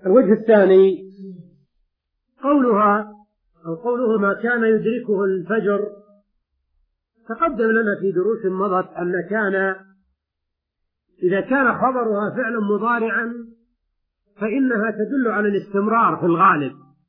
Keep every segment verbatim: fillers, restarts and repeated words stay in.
الوجه الثاني قولها أو قوله ما كان يدركه الفجر. تقدم لنا في دروس مضت أن كان إذا كان خبرها فعلا مضارعا فإنها تدل على الاستمرار في الغالب،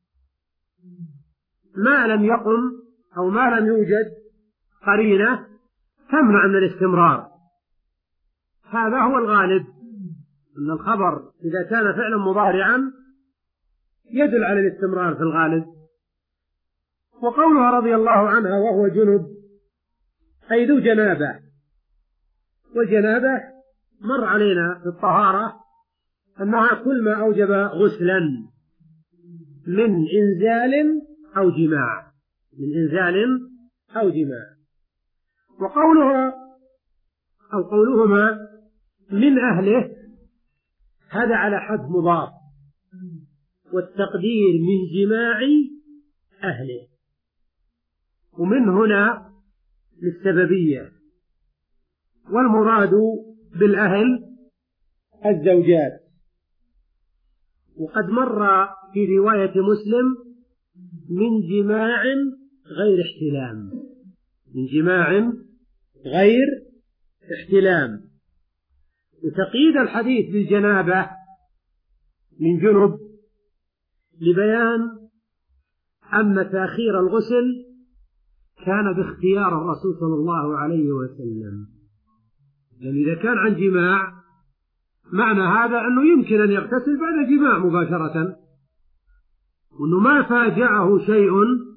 ما لم يقم أو ما لم يوجد قرينة تمنع من الاستمرار. هذا هو الغالب، أن الخبر إذا كان فعلا مضارعا يدل على الاستمرار في الغالب. وقولها رضي الله عنها وهو جنب أي ذو جنابة، والجنابة مر علينا في الطهارة أنها كل ما أوجب غسلا من إنزال أو جماع، من إنزال أو جماع. وقولها أو قولهما من أهله هذا على حد مضاف، والتقدير من جماع أهله، ومن هنا للسببية، والمراد بالأهل الزوجات. وقد مر في رواية مسلم من جماع غير احتلام، من جماع غير احتلام. وتقييد الحديث بالجنابة من جنب لبيان أن تأخير الغسل كان باختيار الرسول صلى الله عليه وسلم، لأن إذا كان عن جماع معنى هذا أنه يمكن أن يغتسل بعد جماع مباشرة، وأنه ما فاجأه شيء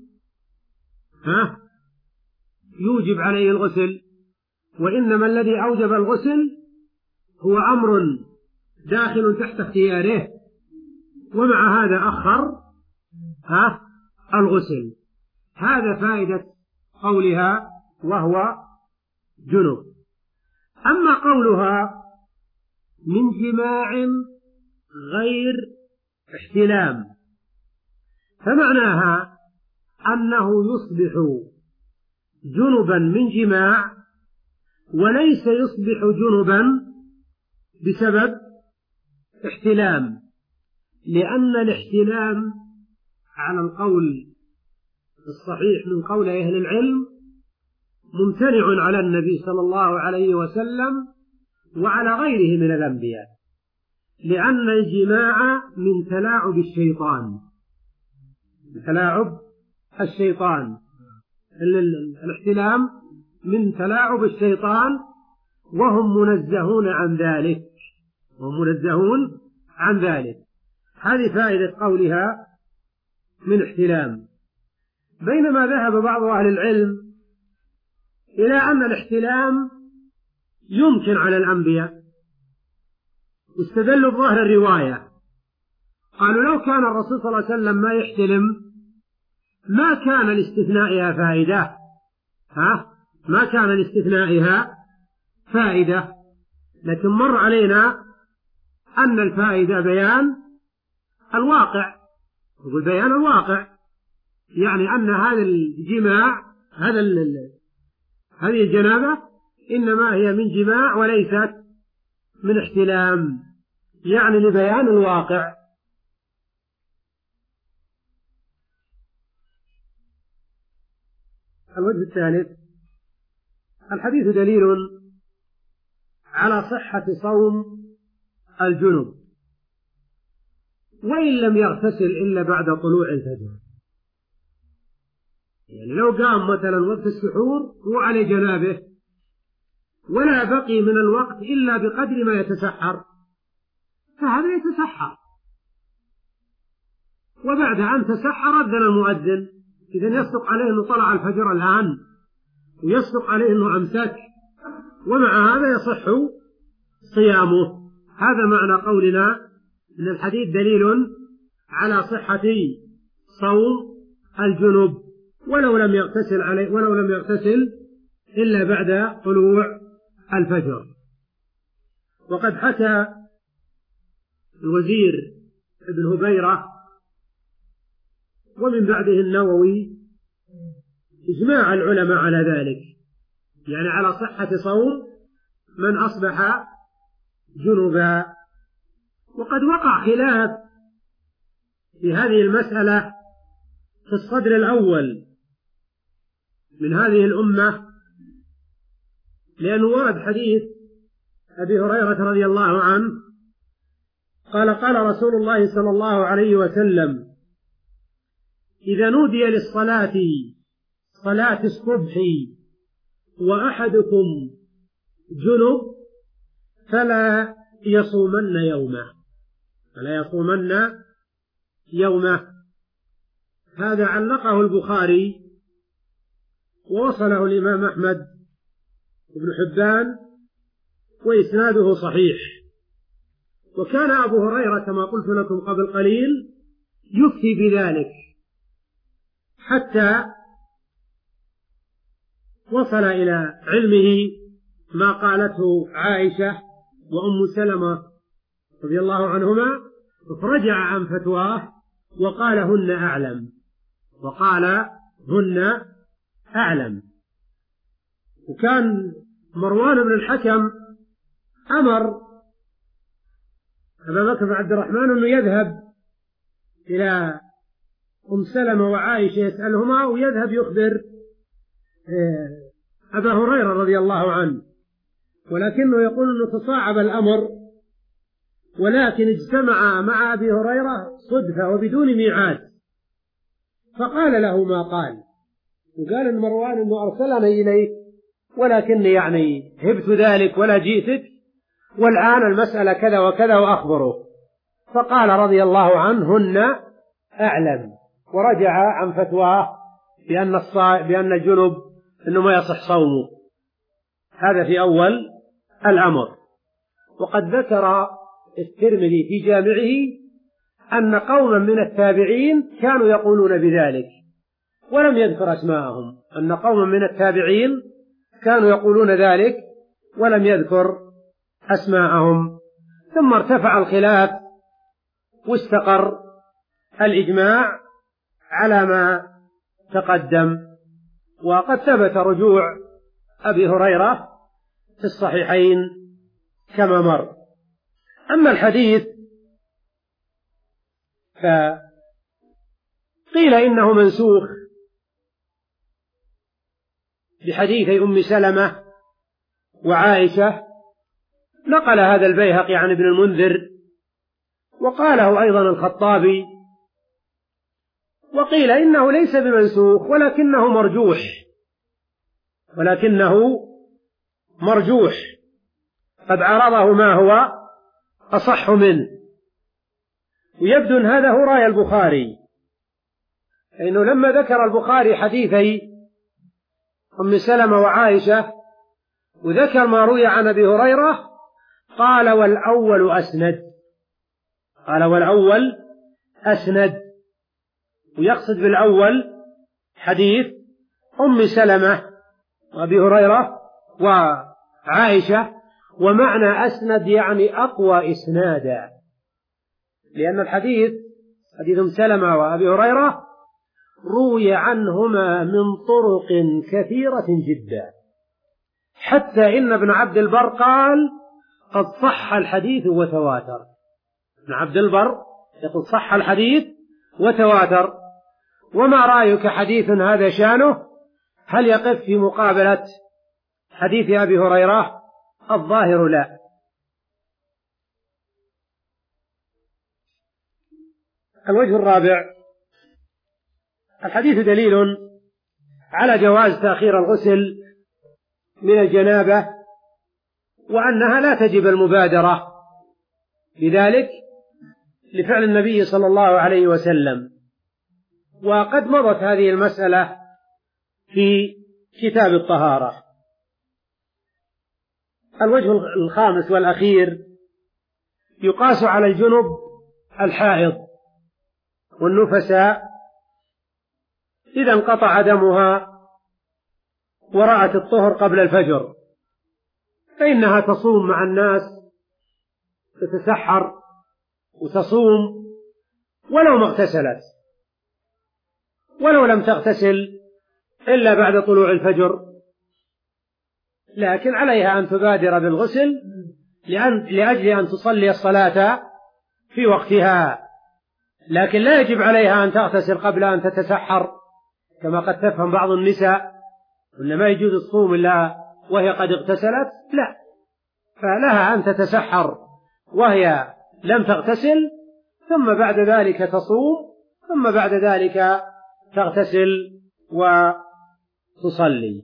ها يوجب عليه الغسل، وإنما الذي أوجب الغسل هو أمر داخل تحت اختياره، ومع هذا أخر ها الغسل. هذا فائدة قولها وهو جنب. أما قولها من جماع غير احتلام فمعناها أنه يصبح جنبا من جماع، وليس يصبح جنبا بسبب احتلام، لأن الاحتلام على القول الصحيح من قول أهل العلم ممتنع على النبي صلى الله عليه وسلم وعلى غيره من الأنبياء، لأن الجماع من تلاعب الشيطان، من تلاعب الشيطان. الاحتلام من تلاعب الشيطان، وهم منزهون عن ذلك، وهم منزهون عن ذلك. هذه فائدة قولها من احتلام. بينما ذهب بعض أهل العلم إلى أن الاحتلام يمكن على الأنبياء، واستدلوا بظاهر الرواية. قالوا لو كان الرسول صلى الله عليه وسلم ما يحتلم ما كان لاستثنائها فائدة، ها ما كان لاستثنائها فائدة، لكن مر علينا أن الفائدة بيان الواقع، يقول بيان الواقع، يعني أن هذا الجماع هذا هذه الجنابة إنما هي من جماع وليست من احتلام، يعني لبيان الواقع. الوجه الثالث الحديث دليل على صحة صوم الجنب وإن لم يغتسل إلا بعد طلوع الفجر. يعني لو قام مثلا وقت السحور وعلى جنابه ولا بقي من الوقت إلا بقدر ما يتسحر فهذا يتسحر، وبعد أن تسحر أذن المؤذن، إذن يصدق عليه أنه طلع الفجر الآن، ويصدق عليه أنه أمسك، ومع هذا يصح صيامه. هذا معنى قولنا إن الحديث دليل على صحة صوم الجنب ولو لم يغتسل عليه ولو لم يغتسل إلا بعد طلوع الفجر. وقد حكى الوزير ابن هبيرة ومن بعده النووي إجماع العلماء على ذلك، يعني على صحة صوم من أصبح جنبا. وقد وقع خلاف في هذه المسألة في الصدر الأول من هذه الأمة، لأنه ورد حديث أبي هريرة رضي الله عنه قال قال رسول الله صلى الله عليه وسلم: إذا نودي للصلاة صلاة الصبح وأحدكم جنب فلا يصومن يومه فلا يصومن يومه هذا علقه البخاري ووصله الإمام أحمد بن حبان وإسناده صحيح. وكان أبو هريرة كما قلت لكم قبل قليل يفتي بذلك حتى وصل إلى علمه ما قالته عائشة وأم سلمة رضي الله عنهما، فرجع عن فتواه وقال هن أعلم وقال هن أعلم. وكان مروان بن الحكم أمر أبا بكر بن عبد الرحمن أنه يذهب إلى أم سلمة وعائشة يسألهما ويذهب يخبر أبا هريرة رضي الله عنه، ولكنه يقول أنه تصاعب الأمر، ولكن اجتمع مع أبي هريرة صدفة وبدون ميعاد، فقال له ما قال، وقال إن مروان أنه أرسلني إليك ولكني يعني هبت ذلك ولا جئتك، والآن المسألة كذا وكذا وأخبره. فقال رضي الله عنه هن أعلم، ورجع عن فتواه بأن الصائم بأن الجنب أنه ما يصح صومه. هذا في أول الأمر. وقد ذكر الترمذي في جامعه أن قوما من التابعين كانوا يقولون بذلك ولم يذكر أسماءهم، أن قوما من التابعين كانوا يقولون ذلك ولم يذكر أسماءهم. ثم ارتفع الخلاف واستقر الإجماع على ما تقدم، وقد ثبت رجوع أبي هريرة في الصحيحين كما مر. أما الحديث فقيل إنه منسوخ بحديث أم سلمة وعائشة، نقل هذا البيهقي عن ابن المنذر وقاله أيضا الخطابي، وقيل إنه ليس بمنسوخ ولكنه مرجوح ولكنه مرجوح قد عرضه ما هو أصح منه. ويبدو أن هذا هو رأي البخاري، لأنه لما ذكر البخاري حديثي أم سلمة وعائشة وذكر ما روي عن أبي هريرة قال والأول أسند قال والأول أسند ويقصد بالأول حديث أم سلمة وأبي هريرة وعائشة، ومعنى أسند يعني أقوى إسنادا، لأن الحديث حديث أم سلمة وأبي هريرة روي عنهما من طرق كثيرة جدا، حتى إن ابن عبد البر قال قد صح الحديث وتواتر. ابن عبد البر يقول صح الحديث وتواتر. وما رأيك حديث هذا شانه هل يقف في مقابلة حديث أبي هريرة؟ الظاهر لا. الوجه الرابع: الحديث دليل على جواز تأخير الغسل من الجنابة، وأنها لا تجب المبادرة بذلك لفعل النبي صلى الله عليه وسلم، وقد مضت هذه المسألة في كتاب الطهارة. الوجه الخامس والأخير: يقاس على الجنب الحائض والنفساء إذا انقطع دمها ورأت الطهر قبل الفجر، فإنها تصوم مع الناس، تتسحر وتصوم ولو ما اغتسلت، ولو لم تغتسل إلا بعد طلوع الفجر، لكن عليها أن تبادر بالغسل لأن لأجل أن تصلي الصلاة في وقتها، لكن لا يجب عليها أن تغتسل قبل أن تتسحر كما قد تفهم بعض النساء أن ما يجوز الصوم إلا وهي قد اغتسلت، لا، فلها أن تتسحر وهي لم تغتسل، ثم بعد ذلك تصوم، ثم بعد ذلك تغتسل وتصلي.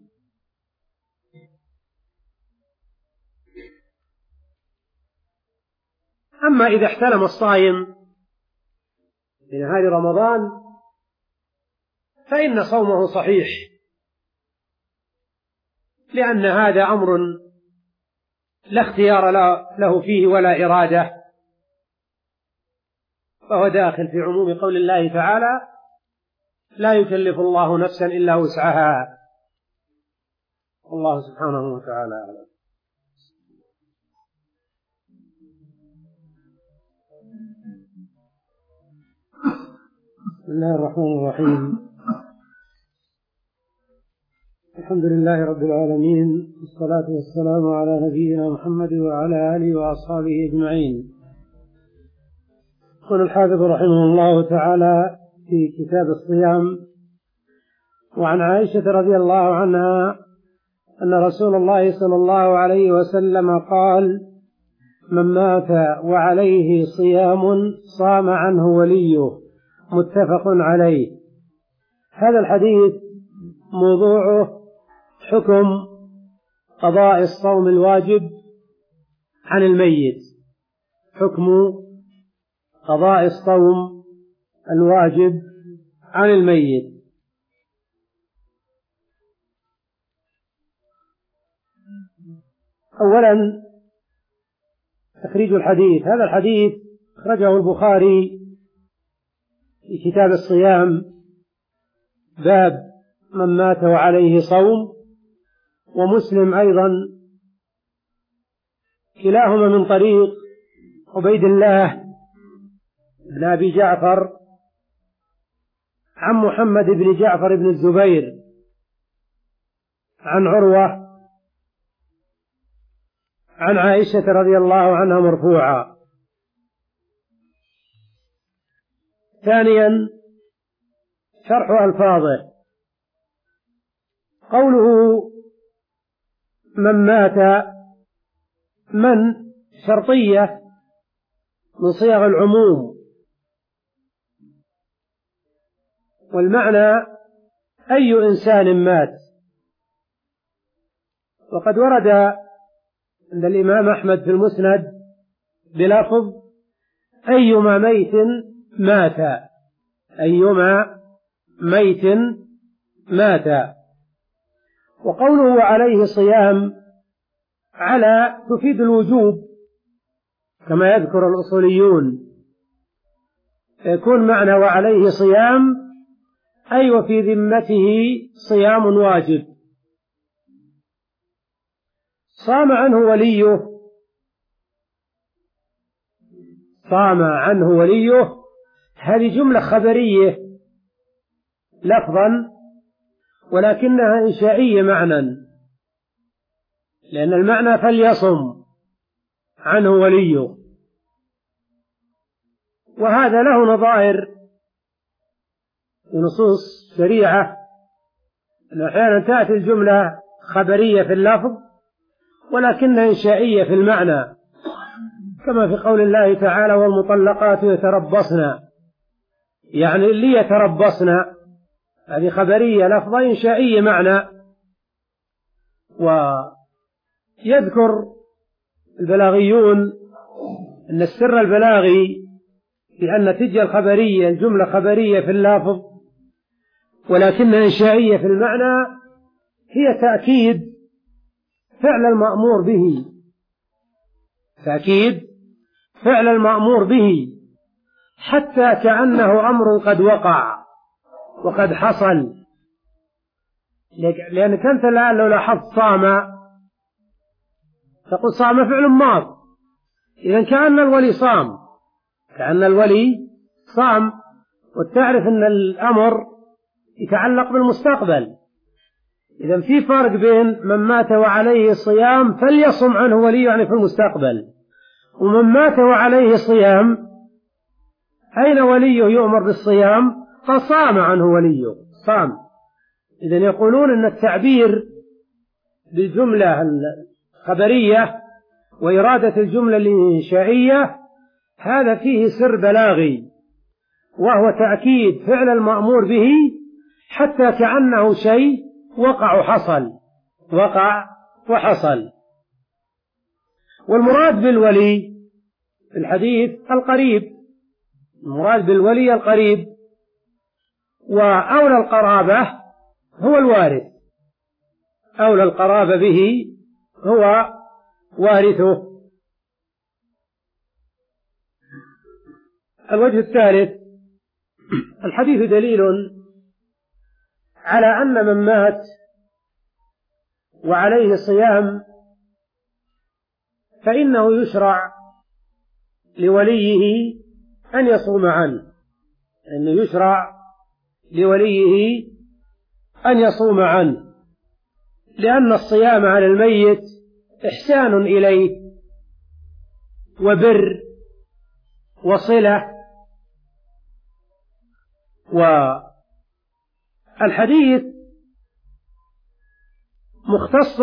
أما إذا احتلم الصائم في نهار رمضان فإن صومه صحيح، لأن هذا أمر لا اختيار له فيه ولا إرادة، فهو داخل في عموم قول الله تعالى: لا يكلف الله نفسا إلا وسعها. الله سبحانه وتعالى أعلم. بسم الله الرحمن الرحيم. الحمد لله رب العالمين، والصلاة والسلام على نبينا محمد وعلى آله وأصحابه أجمعين. يقول الحافظ رحمه الله تعالى في كتاب الصيام: وعن عائشة رضي الله عنها أن رسول الله صلى الله عليه وسلم قال: من مات وعليه صيام صام عنه وليه، متفق عليه. هذا الحديث موضوعه حكم قضاء الصوم الواجب عن الميت، حكم قضاء الصوم الواجب عن الميت. أولا تخريج الحديث. هذا الحديث أخرجه البخاري في كتاب الصيام، باب من مات وعليه صوم، ومسلم أيضا، كلاهما من طريق عبيد الله بن أبي جعفر عن محمد بن جعفر بن الزبير عن عروة عن عائشة رضي الله عنها مرفوعا. ثانيا شرح ألفاظه. قوله من مات، من شرطية من صيغ العموم، والمعنى أي إنسان مات. وقد ورد عند الإمام أحمد في المسند بلفظ أيما ميت مات، أيما ميت مات. وقوله عليه صيام على تفيد الوجوب كما يذكر الأصوليون، يكون معنى وعليه صيام أي وفي ذمته صيام واجب. صام عنه وليه، صام عنه وليه، هذه جملة خبرية لفظا ولكنها إنشائية معنى، لأن المعنى فليصم عنه وليه، وهذا له نظائر في نصوص شريعة، أن أحيانا تأتي الجملة خبرية في اللفظ ولكنها إنشائية في المعنى، كما في قول الله تعالى: والمطلقات يتربصن، يعني ليتربصن، هذه خبرية لفظة إنشائية معنى. ويذكر البلاغيون أن السر البلاغي في أن تجي الخبرية الجملة خبرية في اللفظ ولكنها إنشائية في المعنى هي تأكيد فعل المأمور به، تأكيد فعل المأمور به، حتى كأنه أمر قد وقع وقد حصل. لأنك أنت الآن لو لاحظت صام تقول صام فعل ماض، إذن كأن الولي صام، كأن الولي صام، وتعرف أن الأمر يتعلق بالمستقبل. إذن في فرق بين من مات وعليه صيام فليصم عنه ولي، يعني في المستقبل، ومن مات وعليه صيام أين وليه يؤمر بالصيام؟ فصام عنه وليه، صام. إذن يقولون أن التعبير بالجملة الخبرية وإرادة الجملة الإنشائية هذا فيه سر بلاغي، وهو تأكيد فعل المأمور به حتى كأنه شيء وقع وحصل، وقع وحصل. والمراد بالولي في الحديث القريب، المراد بالولي القريب، وأولى القرابة هو الوارث، أولى القرابة به هو وارثه. الوجه الثالث: الحديث دليل على أن من مات وعليه صيام فإنه يشرع لوليه أن يصوم عنه، أنه يشرع لوليه أن يصوم عنه، لأن الصيام على الميت إحسان إليه وبر وصلة. والحديث مختص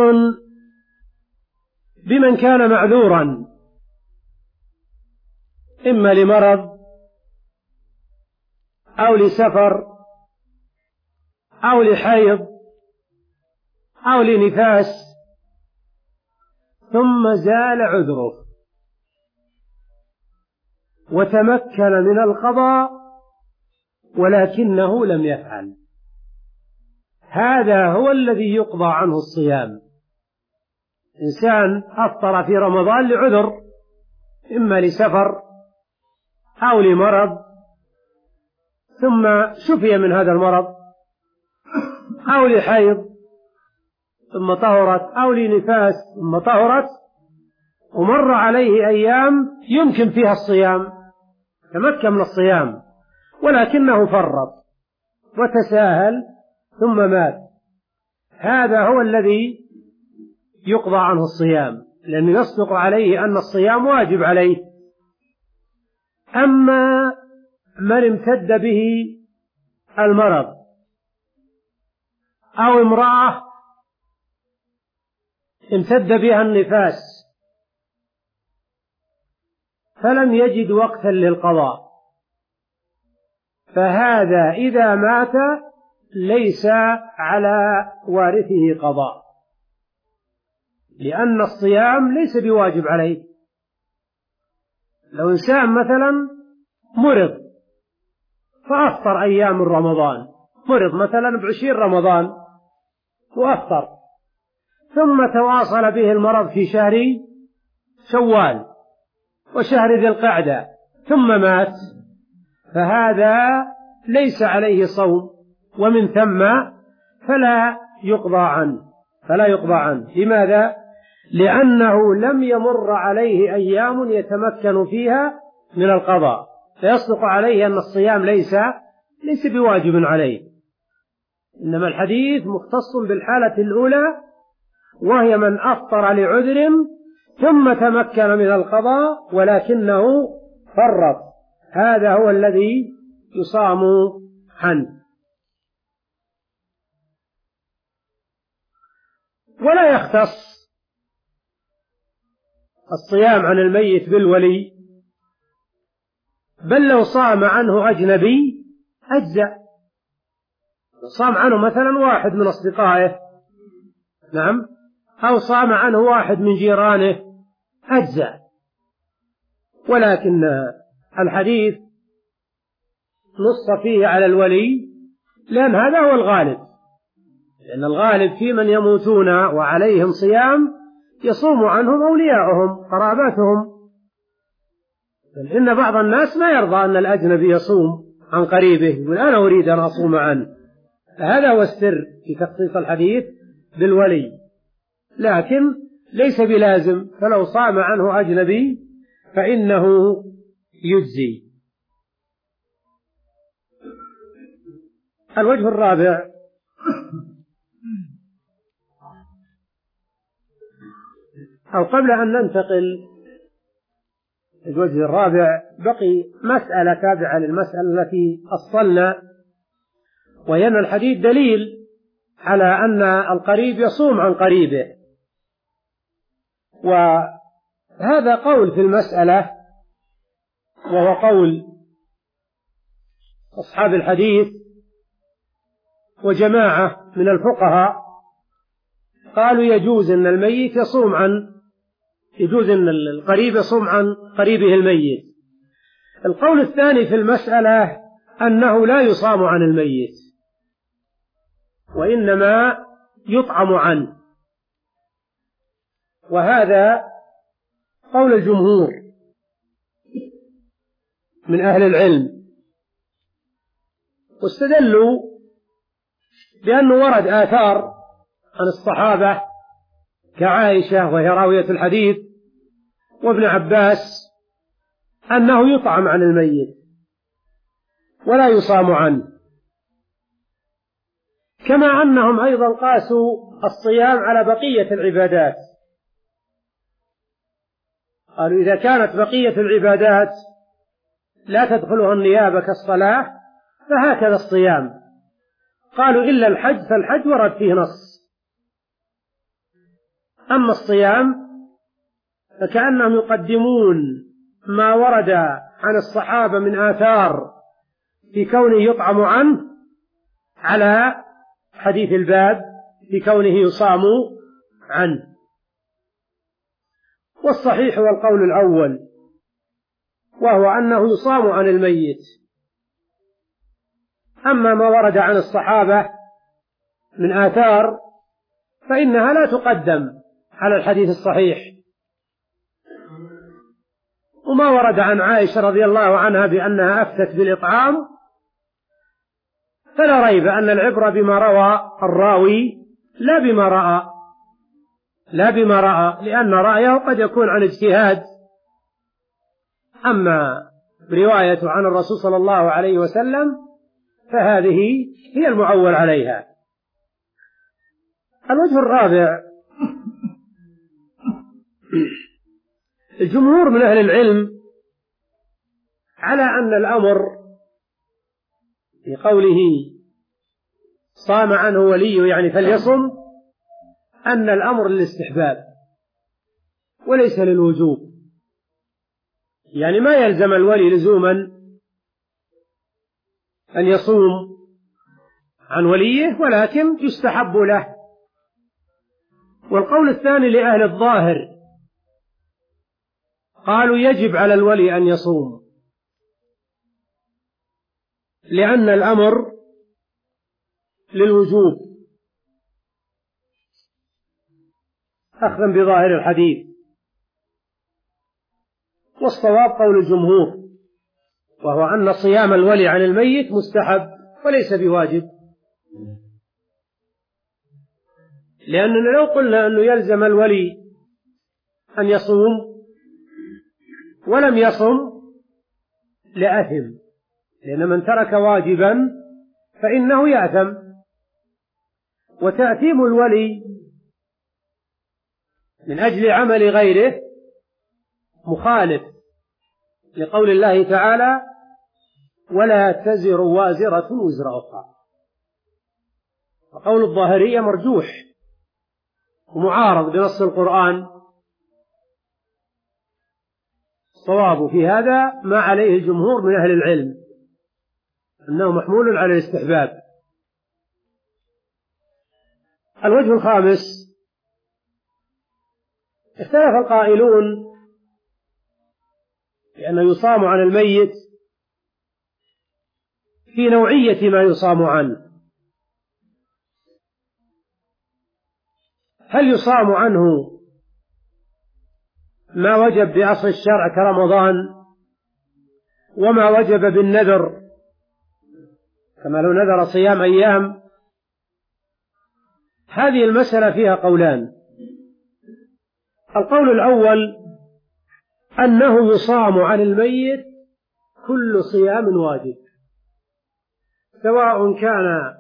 بمن كان معذورا إما لمرض أو لسفر أو لحيض أو لنفاس ثم زال عذره وتمكن من القضاء ولكنه لم يفعل، هذا هو الذي يقضى عنه الصيام. إنسان أفطر في رمضان لعذر إما لسفر أو لمرض ثم شفي من هذا المرض، أو لحيض ثم طهرت، أو لنفاس ثم طهرت، ومر عليه أيام يمكن فيها الصيام، تمكن من الصيام ولكنه فرط وتساهل ثم مات، هذا هو الذي يقضى عنه الصيام، لأنه يصدق عليه أن الصيام واجب عليه. أما من امتد به المرض أو امرأة امتد بها النفاس فلم يجد وقتا للقضاء، فهذا إذا مات ليس على وارثه قضاء، لأن الصيام ليس بواجب عليه. لو إنسان مثلا مرض فأفطر أيام من رمضان، مرض مثلا بعشرين رمضان وأفطر، ثم تواصل به المرض في شهر شوال وشهر ذي القعدة ثم مات، فهذا ليس عليه صوم، ومن ثم فلا يقضى عنه، فلا يقضى عنه. لماذا؟ لأنه لم يمر عليه أيام يتمكن فيها من القضاء، فيصدق عليه أن الصيام ليس ليس بواجب عليه. إنما الحديث مختص بالحالة الأولى، وهي من أفطر لعذر ثم تمكن من القضاء ولكنه فرط، هذا هو الذي يصام عنه. ولا يختص الصيام عن الميت بالولي، بل لو صام عنه أجنبي أجزأ. صام عنه مثلا واحد من أصدقائه، نعم، أو صام عنه واحد من جيرانه أجزأ. ولكن الحديث نص فيه على الولي لأن هذا هو الغالب، لأن الغالب في من يموتون وعليهم صيام يصوم عنهم أولياءهم قراباتهم، بل إن بعض الناس ما يرضى أن الأجنبي يصوم عن قريبه، يقول أنا أريد أن أصوم عنه. هذا هو السر في تخصيص الحديث بالولي، لكن ليس بلازم، فلو صام عنه أجنبي فإنه يجزي. الوجه الرابع: أو قبل أن ننتقل الوجه الرابع بقي مسألة تابعة للمسألة التي أصلنا، وهي أن الحديث دليل على أن القريب يصوم عن قريبه، وهذا قول في المسألة وهو قول أصحاب الحديث وجماعة من الفقهاء، قالوا يجوز أن الميت يصوم عن يجوز أن القريب يصوم عن قريبه الميت. القول الثاني في المسألة أنه لا يصام عن الميت وإنما يطعم عنه، وهذا قول الجمهور من أهل العلم، واستدلوا بأنه ورد آثار عن الصحابة كعائشة وهي راوية الحديث وابن عباس أنه يطعم عن الميت ولا يصام عنه، كما أنهم أيضا قاسوا الصيام على بقية العبادات، قالوا إذا كانت بقية العبادات لا تدخلها النيابة كالصلاة فهكذا الصيام، قالوا إلا الحج فالحج ورد فيه نص، أما الصيام فكأنهم يقدمون ما ورد عن الصحابة من آثار في كونه يطعم عنه على حديث الباب في كونه يصام عنه. والصحيح هو القول الأول، وهو أنه يصام عن الميت. أما ما ورد عن الصحابة من آثار فإنها لا تقدم على الحديث الصحيح، وما ورد عن عائشة رضي الله عنها بأنها أفتت بالإطعام فلا ريب أن العبرة بما روى الراوي لا بما رأى لا بما رأى لأن رأيه قد يكون عن اجتهاد، أما رواية عن الرسول صلى الله عليه وسلم فهذه هي المعول عليها. الوجه الرابع الجمهور من أهل العلم على أن الأمر في قوله صام عنه وليه يعني فليصم أن الأمر للاستحباب وليس للوجوب، يعني ما يلزم الولي لزوما أن يصوم عن وليه، ولكن يستحب له. والقول الثاني لأهل الظاهر قالوا يجب على الولي أن يصوم، لأن الأمر للوجوب أخذا بظاهر الحديث. والصواب قول الجمهور، وهو أن صيام الولي عن الميت مستحب وليس بواجب، لأننا لو قلنا أنه يلزم الولي أن يصوم ولم يصم لأثم، لأن من ترك واجبا فإنه يأثم، وتأثيم الولي من أجل عمل غيره مخالف لقول الله تعالى ولا تزر وازرة وزر أخرى، وقول الظاهرية مرجوح ومعارض بنص القرآن. الصواب في هذا ما عليه الجمهور من أهل العلم أنه محمول على الاستحباب. الوجه الخامس اختلف القائلون بأنه يصام عن الميت في نوعية ما يصام عنه، هل يصام عنه ما وجب بأصل الشرع كرمضان وما وجب بالنذر كما لو نذر صيام أيام؟ هذه المسألة فيها قولان. القول الأول أنه يصام عن الميت كل صيام واجب، سواء كان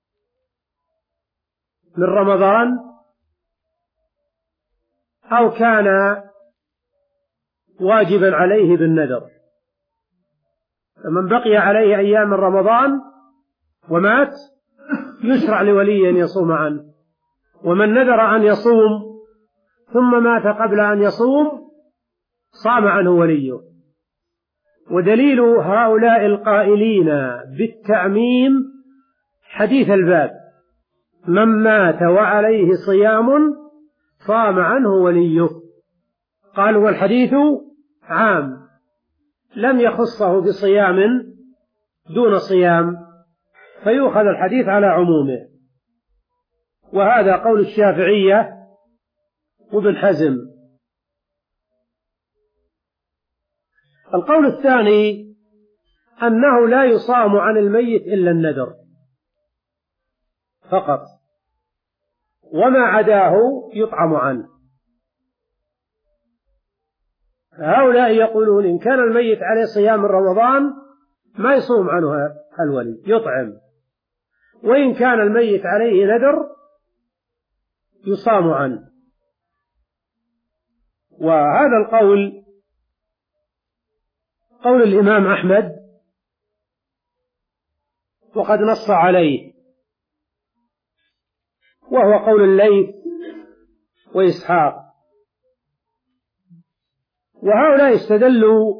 من رمضان أو كان واجبا عليه بالنذر. فمن بقي عليه أيام من رمضان ومات يشرع لولي أن يصوم عنه، ومن نذر أن يصوم ثم مات قبل أن يصوم صام عنه وليه. ودليل هؤلاء القائلين بالتعميم حديث الباب: من مات وعليه صيام صام عنه وليه. قالوا والحديث عام لم يخصه بصيام دون صيام، فيؤخذ الحديث على عمومه. وهذا قول الشافعية وابن حزم. القول الثاني أنه لا يصام عن الميت إلا النذر فقط، وما عداه يطعم عنه. هؤلاء يقولون إن كان الميت عليه صيام من رمضان ما يصوم عنه الولي، يطعم، وإن كان الميت عليه نذر يصام عنه. وهذا القول قول الإمام أحمد، وقد نص عليه، وهو قول الليث وإسحاق. وهؤلاء استدلوا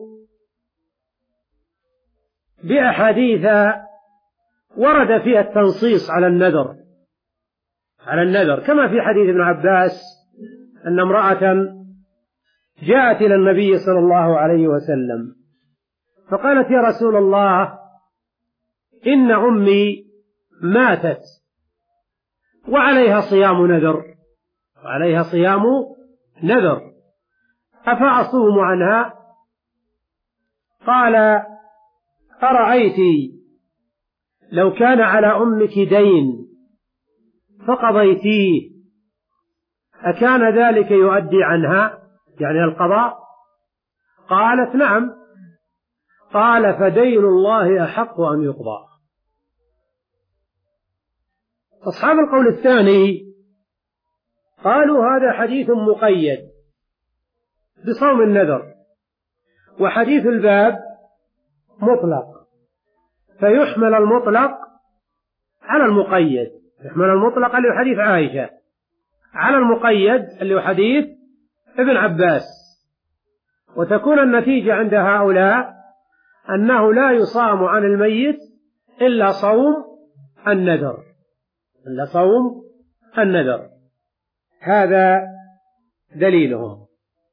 بأحاديث ورد فيها التنصيص على النذر على النذر كما في حديث ابن عباس أن امرأة جاءت إلى النبي صلى الله عليه وسلم فقالت: يا رسول الله، إن أمي ماتت وعليها صيام نذر وعليها صيام نذر أفأصوم عنها؟ قال: أرأيت لو كان على أمك دين فقضيتيه أكان ذلك يؤدي عنها، يعني القضاء؟ قالت: نعم. قال: فدين الله أحق أن يقضى. أصحاب القول الثاني قالوا هذا حديث مقيد بصوم النذر، وحديث الباب مطلق، فيحمل المطلق على المقيد، يحمل المطلق اللي هو حديث عائشة على المقيد اللي هو حديث ابن عباس، وتكون النتيجة عند هؤلاء أنه لا يصام عن الميت إلا صوم النذر إلا صوم النذر. هذا دليلهم.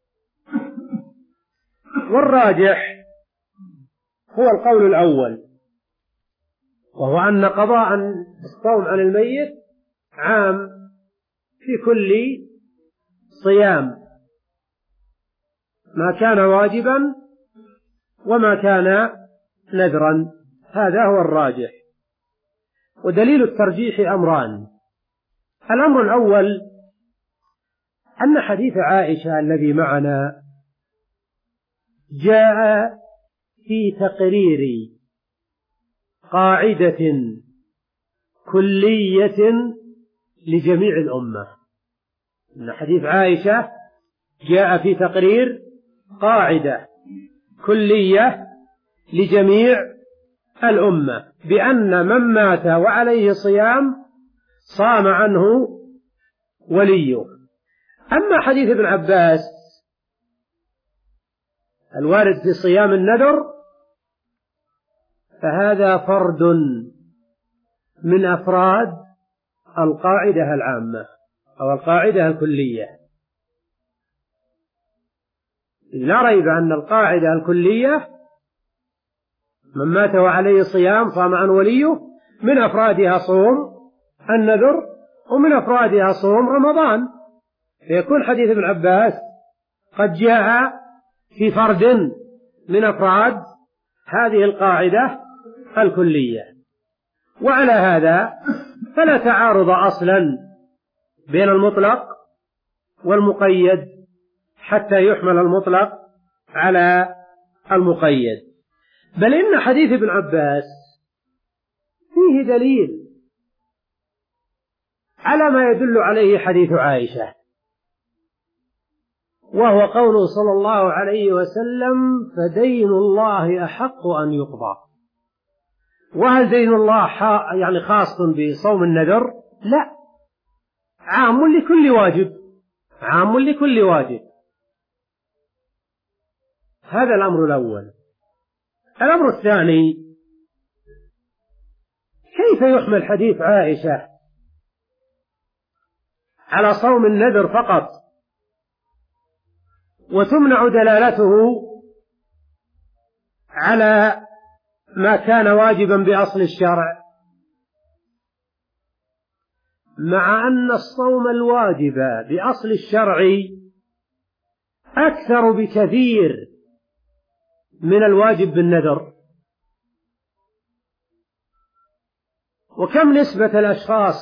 والراجح هو القول الأول، وهو أن قضاء الصوم عن الميت عام في كل صيام، ما كان واجبا وما كان نذرا. هذا هو الراجح. ودليل الترجيح أمران: الأمر الأول أن حديث عائشة الذي معنا جاء في تقرير قاعدة كلية لجميع الأمة. إن حديث عائشة جاء في تقرير قاعدة كلية لجميع الأمة بأن من مات وعليه صيام صام عنه وليه. أما حديث ابن عباس الوارد في صيام النذر فهذا فرد من أفراد القاعدة العامة أو القاعدة الكلية. لا ريب أن القاعدة الكلية من مات وعليه صيام صام عن وليه من أفرادها صوم النذر ومن أفرادها صوم رمضان، فيكون حديث ابن عباس قد جاء في فرد من أفراد هذه القاعدة الكلية. وعلى هذا فلا تعارض أصلا بين المطلق والمقيد حتى يحمل المطلق على المقيد. بل إن حديث ابن عباس فيه دليل على ما يدل عليه حديث عائشة، وهو قوله صلى الله عليه وسلم: فدين الله أحق أن يقضى. وهل دين الله يعني خاص بصوم النذر؟ لا، عام لكل واجب، عام لكل واجب. هذا الأمر الأول. الأمر الثاني: كيف يحمل حديث عائشة على صوم النذر فقط وتمنع دلالته على ما كان واجبا بأصل الشرع، مع أن الصوم الواجب بأصل الشرع أكثر بكثير من الواجب بالنذر؟ وكم نسبة الأشخاص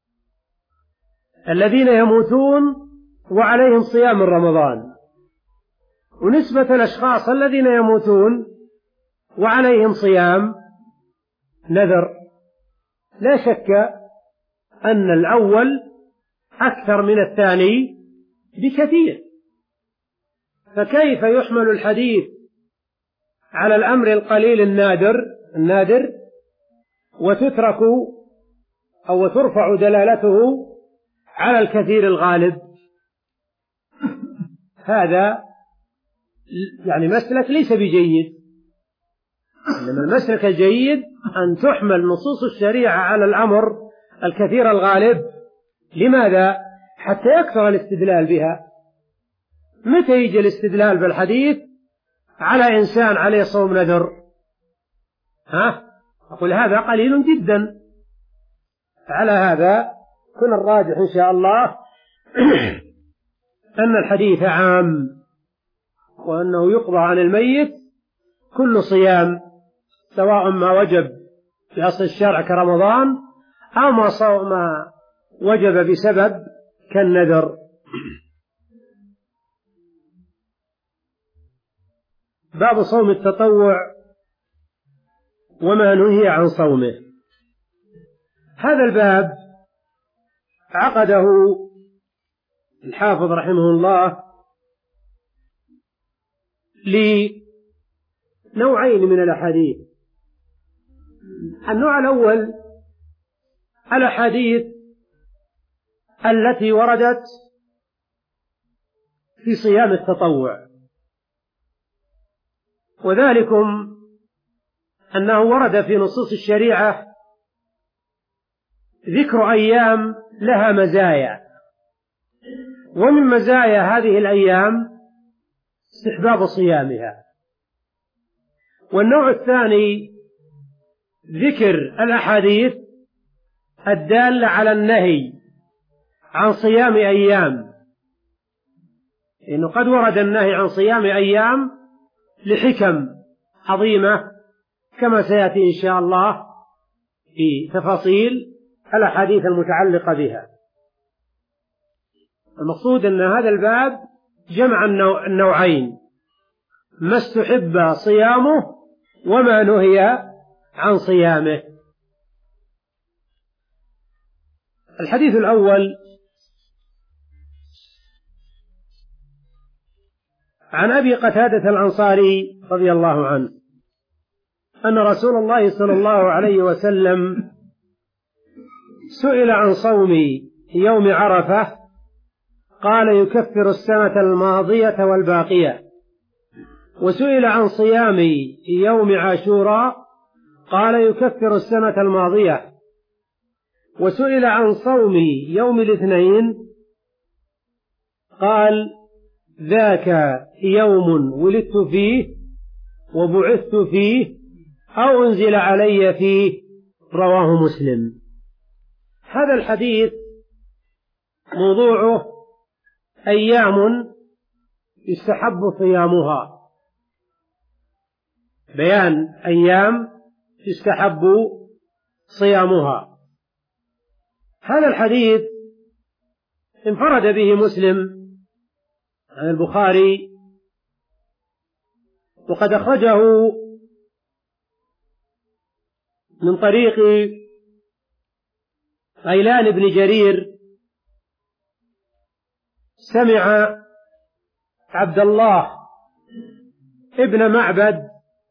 الذين يموتون وعليهم صيام رمضان، ونسبة الأشخاص الذين يموتون وعليهم صيام نذر؟ لا شك أن الأول أكثر من الثاني بكثير. فكيف يحمل الحديث على الأمر القليل النادر النادر وتترك أو ترفع دلالته على الكثير الغالب؟ هذا يعني مسلك ليس بجيد، إنما المسلك الجيد أن تحمل نصوص الشريعة على الأمر الكثير الغالب. لماذا؟ حتى يكثر الاستدلال بها. متى يجي الاستدلال بالحديث على إنسان عليه صوم نذر؟ ها؟ أقول هذا قليل جدا. على هذا كن الراجح إن شاء الله أن الحديث عام، وأنه يقضى عن الميت كل صيام، سواء ما وجب في أصل الشرع كرمضان أو ما وجب بسبب كالنذر. باب صوم التطوع وما نهي عن صومه. هذا الباب عقده الحافظ رحمه الله لنوعين من الأحاديث. النوع الأول الأحاديث التي وردت في صيام التطوع، وذلكم أنه ورد في نصوص الشريعة ذكر أيام لها مزايا، ومن مزايا هذه الأيام استحباب صيامها. والنوع الثاني ذكر الأحاديث الدالة على النهي عن صيام أيام، إنه قد ورد النهي عن صيام أيام لحكم عظيمة كما سيأتي إن شاء الله في تفاصيل الأحاديث المتعلقة بها. المقصود أن هذا الباب جمع النوعين: ما استحب صيامه وما نهي عن صيامه. الحديث الأول عن أبي قتادة الأنصاري رضي الله عنه أن رسول الله صلى الله عليه وسلم سئل عن صوم يوم عرفة قال: يكفر السنة الماضية والباقية. وسئل عن صيام يوم عاشوراء قال: يكفر السنة الماضية. وسئل عن صوم يوم الاثنين قال: ذاك يوم ولدت فيه وبعثت فيه أو أنزل علي فيه، رواه مسلم. هذا الحديث موضوعه أيام يستحب صيامها، بيان أيام يستحب صيامها. هذا الحديث انفرد به مسلم عن البخاري، وقد أخرجه من طريق غيلان بن جرير سمع عبد الله ابن معبد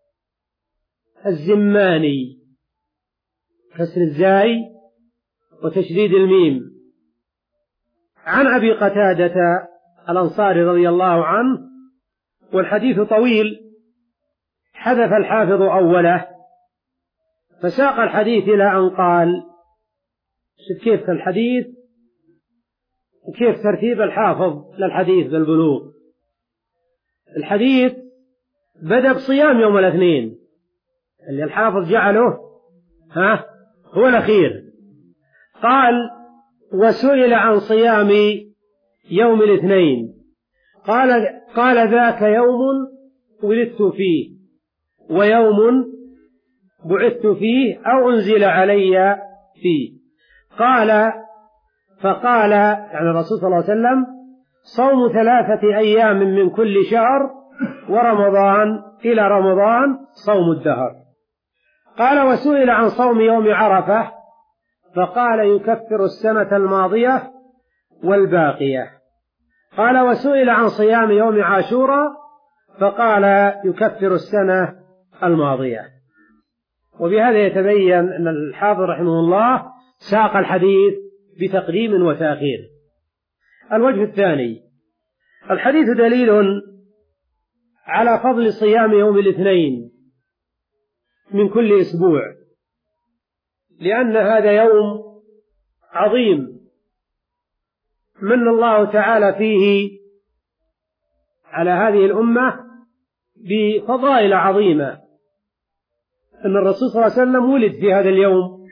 الزماني، كسر الزاي وتشديد الميم، عن أبي قتادة الأنصاري رضي الله عنه، والحديث طويل حذف الحافظ أوله فساق الحديث إلى أن قال. شوف كيف الحديث وكيف ترتيب الحافظ للحديث بالبلوغ. الحديث بدأ بصيام يوم الاثنين اللي الحافظ جعله ها هو الأخير. قال وسئل عن صيام يوم الاثنين قال قال ذاك يوم ولدت فيه ويوم بعثت فيه أو أنزل علي فيه. قال فقال يعني الرسول صلى الله عليه وسلم صوم ثلاثة أيام من كل شهر ورمضان إلى رمضان صوم الدهر. قال وسئل عن صوم يوم عرفة فقال يكفر السنة الماضية والباقية. قال وسئل عن صيام يوم عاشوراء فقال يكفر السنة الماضية. وبهذا يتبين أن الحافظ رحمه الله ساق الحديث بتقديم وتأخير. الوجه الثاني، الحديث دليل على فضل صيام يوم الاثنين من كل أسبوع، لأن هذا يوم عظيم من الله تعالى فيه على هذه الأمة بفضائل عظيمة. أن الرسول صلى الله عليه وسلم ولد في هذا اليوم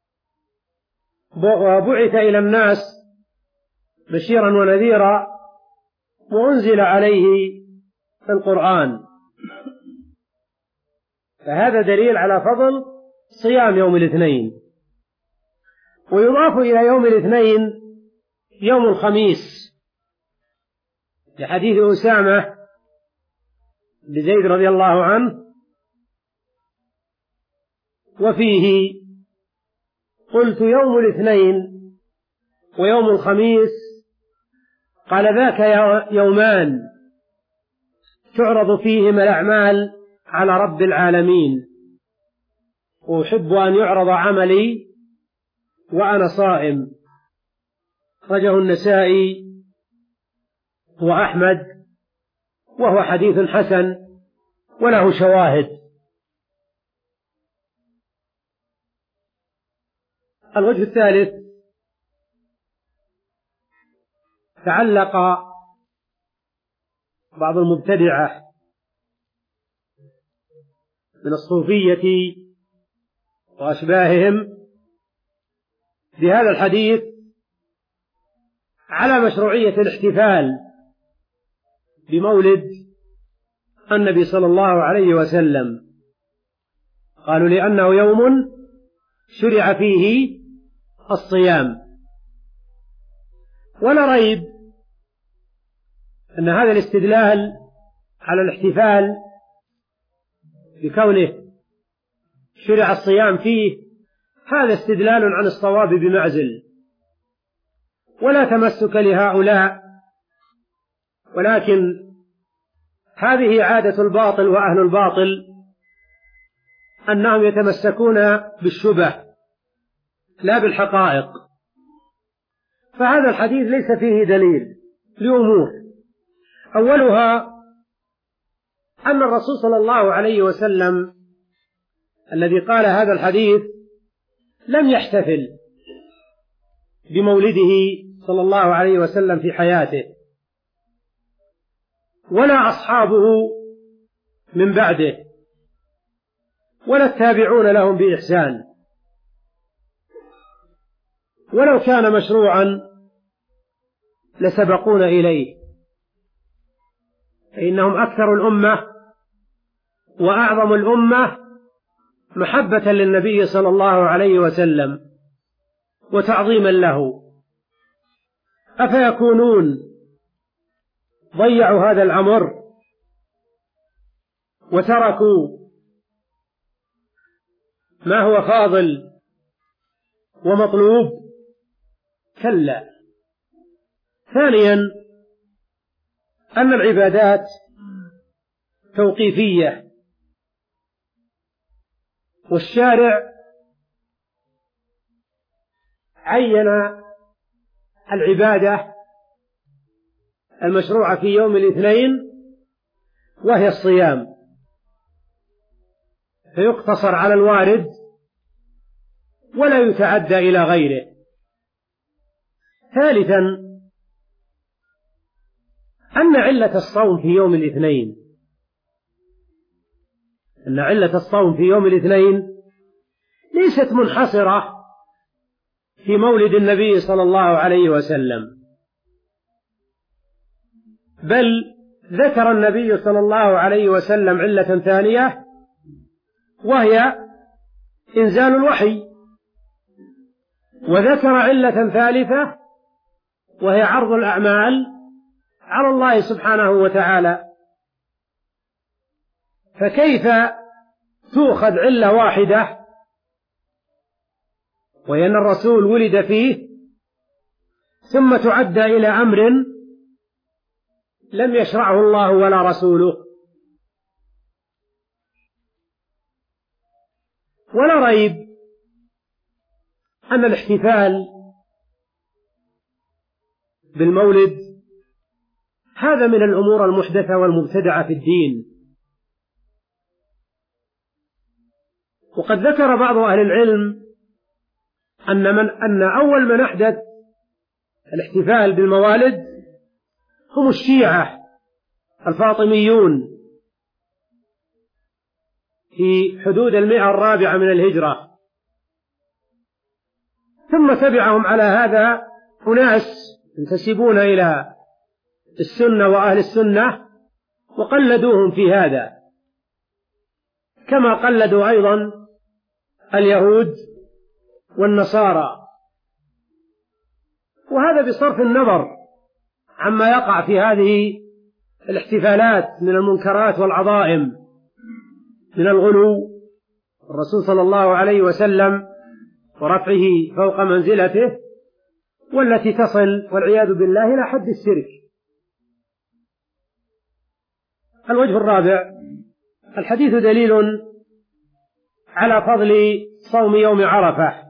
وبعث إلى الناس بشيرا ونذيرا وأنزل عليه القرآن، فهذا دليل على فضل صيام يوم الاثنين. ويضاف إلى يوم الاثنين يوم الخميس لحديث أسامة بن زيد رضي الله عنه، وفيه قلت يوم الاثنين ويوم الخميس قال ذاك يومان تعرض فيهما الأعمال على رب العالمين وأحب أن يعرض عملي وأنا صائم. أخرجه النسائي وأحمد وهو حديث حسن وله شواهد. الوجه الثالث، تعلق بعض المبتدعة من الصوفية وأشباههم بهذا الحديث على مشروعية الاحتفال بمولد النبي صلى الله عليه وسلم. قالوا لأنه يوم شرع فيه الصيام، ولا ريب أن هذا الاستدلال على الاحتفال بكونه شرع الصيام فيه هذا استدلال عن الصواب بمعزل، ولا تمسك لهؤلاء، ولكن هذه عادة الباطل وأهل الباطل أنهم يتمسكون بالشبه لا بالحقائق. فهذا الحديث ليس فيه دليل لأمور، أولها أن الرسول صلى الله عليه وسلم الذي قال هذا الحديث لم يحتفل بمولده صلى الله عليه وسلم في حياته، ولا أصحابه من بعده، ولا التابعون لهم بإحسان. ولو كان مشروعا لسبقونا إليه، فإنهم أكثر الأمة وأعظم الأمة محبة للنبي صلى الله عليه وسلم وتعظيما له، أفيكونون ضيعوا هذا الأمر وتركوا ما هو فاضل ومطلوب؟ كلا. ثانيا أن العبادات توقيفية، والشارع عين العبادة المشروعة في يوم الاثنين وهي الصيام، فيقتصر على الوارد ولا يتعدى إلى غيره. ثالثا أن علة الصوم في يوم الاثنين أن علة الصوم في يوم الاثنين ليست منحصرة في مولد النبي صلى الله عليه وسلم، بل ذكر النبي صلى الله عليه وسلم علة ثانية وهي إنزال الوحي، وذكر علة ثالثة وهي عرض الأعمال على الله سبحانه وتعالى. فكيف تؤخذ علة واحدة وهي أن الرسول ولد فيه ثم تعدى إلى أمر لم يشرعه الله ولا رسوله؟ ولا ريب أن الاحتفال بالمولد هذا من الأمور المحدثة والمبتدعة في الدين. وقد ذكر بعض أهل العلم أن, من أن أول من أحدث الاحتفال بالموالد هم الشيعة الفاطميون في حدود المئة الرابعة من الهجرة، ثم تبعهم على هذا أناس ينتسبون إلى السنة وأهل السنة وقلدوهم في هذا، كما قلدوا أيضا اليهود والنصارى. وهذا بصرف النظر عما يقع في هذه الاحتفالات من المنكرات والعظائم من الغلو الرسول صلى الله عليه وسلم ورفعه فوق منزلته، والتي تصل والعياذ بالله إلى حد الشرك. الوجه الرابع: الحديث دليل على فضل صوم يوم عرفة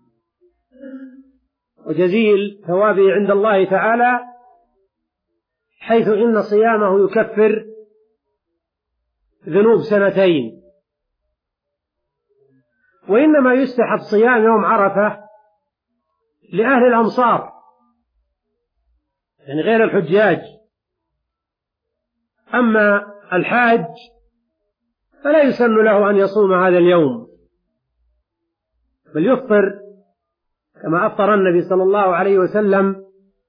وجزيل ثوابه عند الله تعالى، حيث إن صيامه يكفر ذنوب سنتين. وإنما يستحب صيام يوم عرفة لأهل الأمصار يعني غير الحجاج، أما الحاج فلا يسن له أن يصوم هذا اليوم، بل يفطر كما أفطر النبي صلى الله عليه وسلم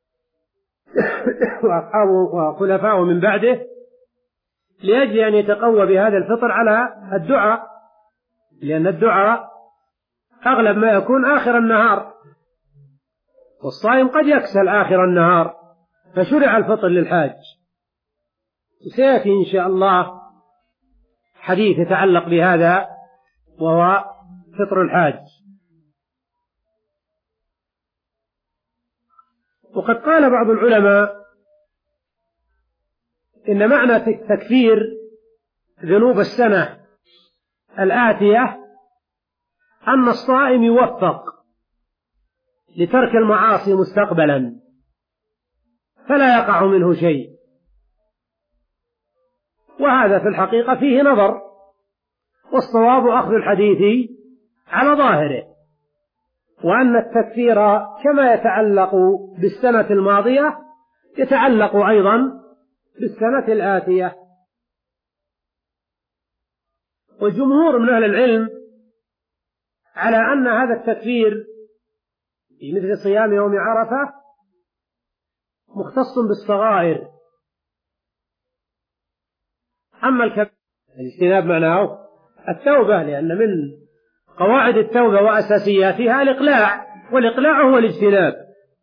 وأصحابه وخلفائه من بعده، لأجل أن يتقوى بهذا الفطر على الدعاء، لأن الدعاء أغلب ما يكون آخر النهار، والصائم قد يكسل آخر النهار، فشرع الفطر للحاج. وسيأتي إن شاء الله حديث يتعلق بهذا وهو فطر الحاج. وقد قال بعض العلماء إن معنى تكفير ذنوب السنة الآتية أن الصائم يوفق لترك المعاصي مستقبلا فلا يقع منه شيء، وهذا في الحقيقة فيه نظر، والصواب أخذ الحديث على ظاهره، وأن التكفير كما يتعلق بالسنة الماضية يتعلق أيضا بالسنة الآتية. والجمهور من أهل العلم على أن هذا التكفير في مثل صيام يوم عرفة مختص بالصغائر، أما الكبائر الاجتناب معناه التوبة، لأن من قواعد التوبة وأساسياتها الإقلاع، والإقلاع هو الاجتناب،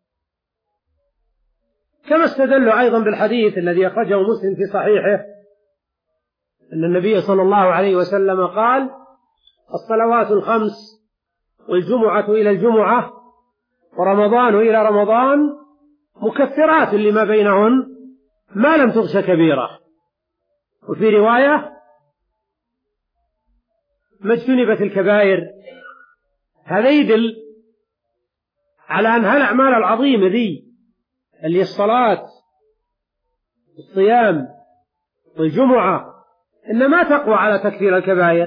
كما استدلوا أيضا بالحديث الذي أخرجه مسلم في صحيحه أن النبي صلى الله عليه وسلم قال: الصلوات الخمس والجمعة إلى الجمعة ورمضان إلى رمضان مكفرات لما بينهن ما لم تغش كبيرة، وفي رواية ما اجتنبت الكبائر. هذا يدل على أن هالأعمال العظيمة ذي اللي الصلاة الصيام والجمعة إنما تقوى على تكفير الكبائر،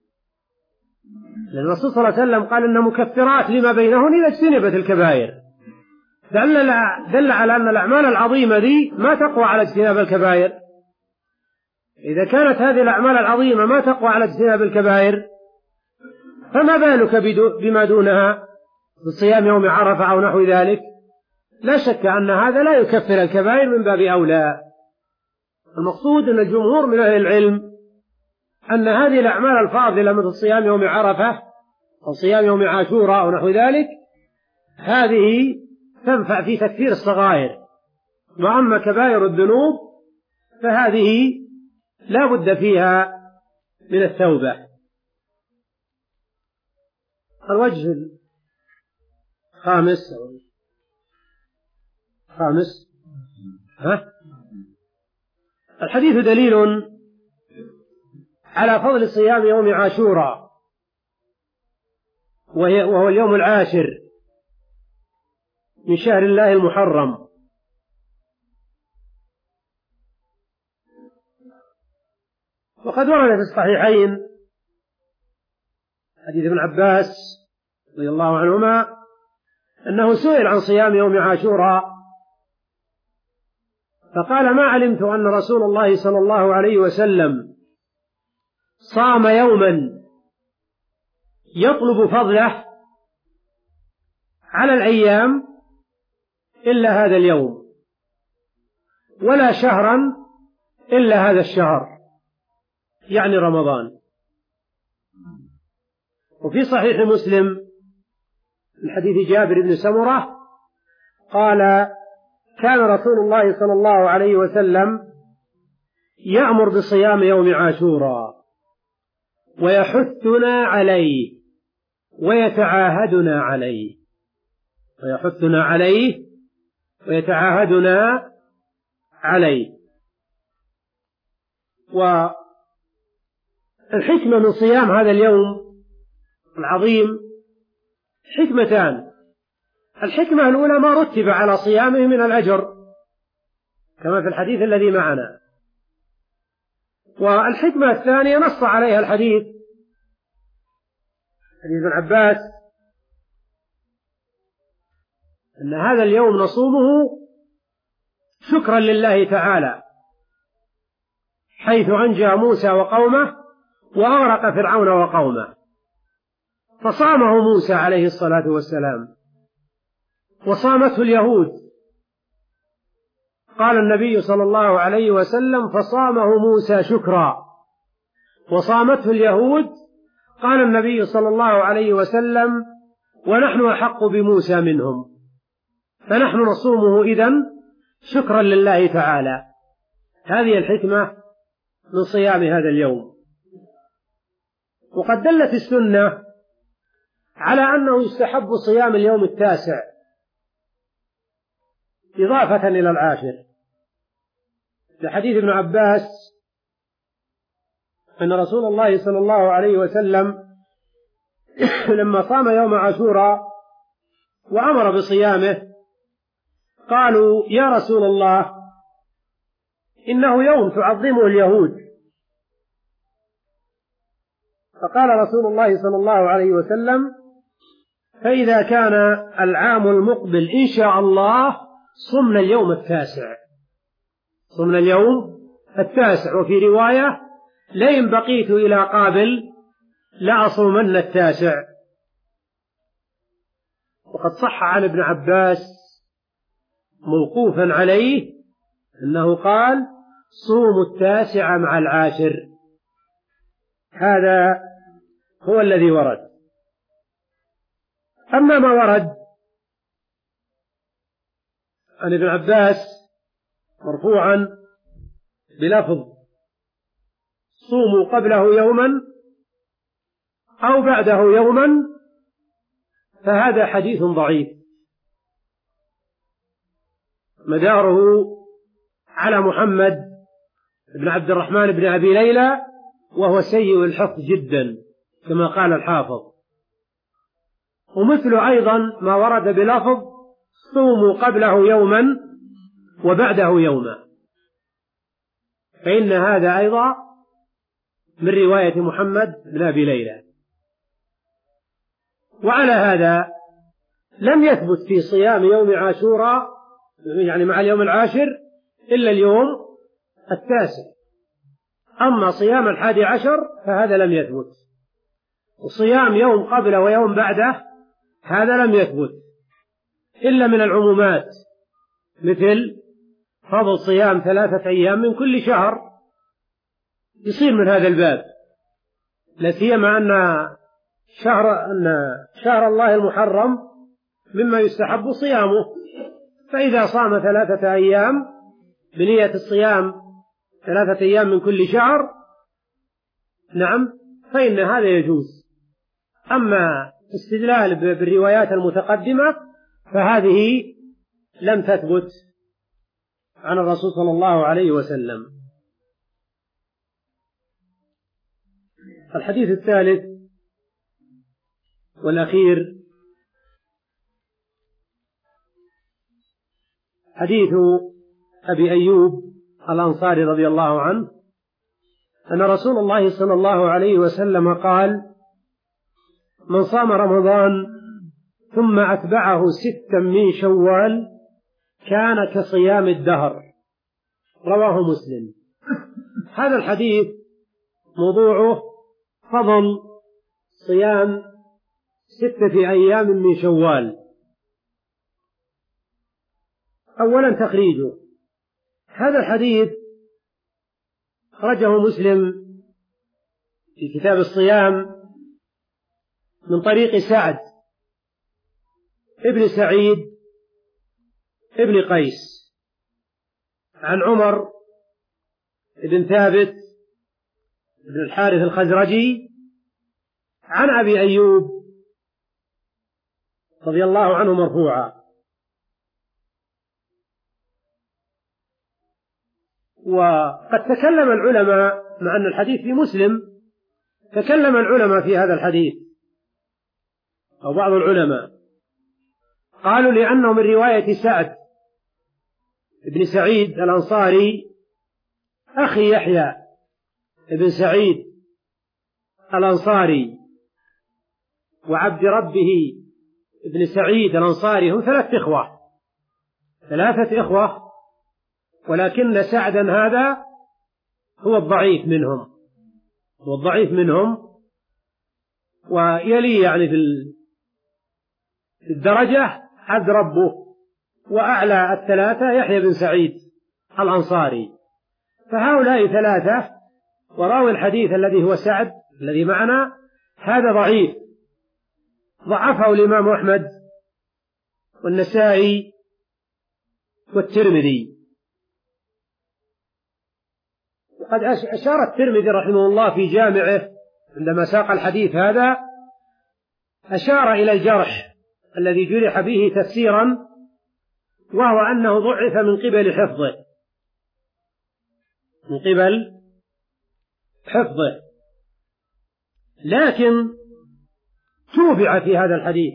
لأن الرسول صلى الله عليه وسلم قال إن مكفرات لما بينهن إذا اجتنبت الكبائر، دل, دل على أن الأعمال العظيمة ذي ما تقوى على اجتناب الكبائر. إذا كانت هذه الأعمال العظيمة ما تقوى على اجتناب الكبائر، فما بالك بما دونها بصيام يوم عرفة أو نحو ذلك؟ لا شك أن هذا لا يكفر الكبائر من باب أولى. المقصود أن الجمهور من أهل العلم أن هذه الأعمال الفاضلة مثل صيام يوم عرفة أو صيام يوم عاشوراء أو نحو ذلك هذه تنفع في تكفير الصغائر، وأما كبائر الذنوب فهذه لا بد فيها من التوبة. الوجه الخامس خامس ها الحديث دليل على فضل صيام يوم عاشوراء، وهو اليوم العاشر من شهر الله المحرم، وقد ورد في الصحيحين حديث ابن عباس رضي الله عنهما أنه سئل عن صيام يوم عاشوراء فقال: ما علمت أن رسول الله صلى الله عليه وسلم صام يوما يطلب فضله على الأيام إلا هذا اليوم، ولا شهرا إلا هذا الشهر، يعني رمضان. وفي صحيح مسلم من حديث جابر بن سمرة قال: كان رسول الله صلى الله عليه وسلم يأمر بصيام يوم عاشوراء ويحثنا عليه ويتعاهدنا عليه ويحثنا عليه ويتعاهدنا عليه. والحكمة من صيام هذا اليوم العظيم حكمتان: الحكمة الأولى ما رتب على صيامه من الأجر كما في الحديث الذي معنا، والحكمة الثانية نص عليها الحديث حديث ابن عباس أن هذا اليوم نصومه شكرا لله تعالى، حيث أنجى موسى وقومه وأغرق فرعون وقومه، فصامه موسى عليه الصلاة والسلام وصامته اليهود. قال النبي صلى الله عليه وسلم: فصامه موسى شكرا، وصامته اليهود. قال النبي صلى الله عليه وسلم: ونحن أحق بموسى منهم، فنحن نصومه إذن شكرا لله تعالى. هذه الحكمة من صيام هذا اليوم. وقد دلت السنة على أنه يستحب صيام اليوم التاسع إضافة إلى العاشر، لحديث ابن عباس أن رسول الله صلى الله عليه وسلم لما صام يوم عاشوراء وأمر بصيامه قالوا: يا رسول الله، إنه يوم تعظمه اليهود. فقال رسول الله صلى الله عليه وسلم: فإذا كان العام المقبل إن شاء الله صمنا اليوم التاسع صمنا اليوم التاسع وفي رواية: لئن بقيت إلى قابل لأصومن التاسع. وقد صح عن ابن عباس موقوفا عليه أنه قال: صوموا التاسع مع العاشر. هذا هو الذي ورد. أما ما ورد عن ابن عباس مرفوعا بلفظ: صوموا قبله يوما أو بعده يوما، فهذا حديث ضعيف مداره على محمد بن عبد الرحمن بن أبي ليلى وهو سيء الحفظ جدا كما قال الحافظ. ومثل أيضا ما ورد بلفظ صوموا قبله يوما وبعده يوما، فإن هذا أيضا من رواية محمد بن أبي ليلى. وعلى هذا لم يثبت في صيام يوم عاشوراء يعني مع اليوم العاشر إلا اليوم التاسع، أما صيام الحادي عشر فهذا لم يثبت، وصيام يوم قبله ويوم بعده هذا لم يثبت إلا من العمومات، مثل فضل صيام ثلاثة أيام من كل شهر يصير من هذا الباب، لا سيما أن شهر أن شهر الله المحرم مما يستحب صيامه، فإذا صام ثلاثة أيام بنية الصيام ثلاثة أيام من كل شهر نعم فإن هذا يجوز. أما استدلال بالروايات المتقدمة فهذه لم تثبت عن الرسول صلى الله عليه وسلم. الحديث الثالث والأخير حديث أبي أيوب الأنصاري رضي الله عنه أن رسول الله صلى الله عليه وسلم قال: من صام رمضان ثم أتبعه ستا من شوال كان كصيام الدهر، رواه مسلم. هذا الحديث موضوعه فضل صيام ستة أيام من شوال. أولا تخريجه، هذا الحديث أخرجه مسلم في كتاب الصيام من طريق سعد ابن سعيد ابن قيس عن عمر بن ثابت بن الحارث الخزرجي عن أبي أيوب رضي الله عنه مرفوعا. وقد تكلم العلماء مع أن الحديث في مسلم، تكلم العلماء في هذا الحديث أو بعض العلماء قالوا لأنه من رواية سعد بن سعيد الأنصاري أخي يحيى بن سعيد الأنصاري وعبد ربه بن سعيد الأنصاري هم ثلاث إخوة ثلاثة إخوة ولكن سعدا هذا هو الضعيف منهم هو الضعيف منهم ويلي يعني في الدرجة عبد ربه، وأعلى الثلاثة يحيى بن سعيد الأنصاري. فهؤلاء ثلاثة، وراوي الحديث الذي هو سعد الذي معنا هذا ضعيف، ضعفه الإمام أحمد والنسائي والترمذي. وقد أشار الترمذي رحمه الله في جامعه عندما ساق الحديث هذا أشار إلى الجرح الذي جرح به تفسيرا، وهو أنه ضعف من قبل حفظه من قبل حفظه لكن توبع في هذا الحديث،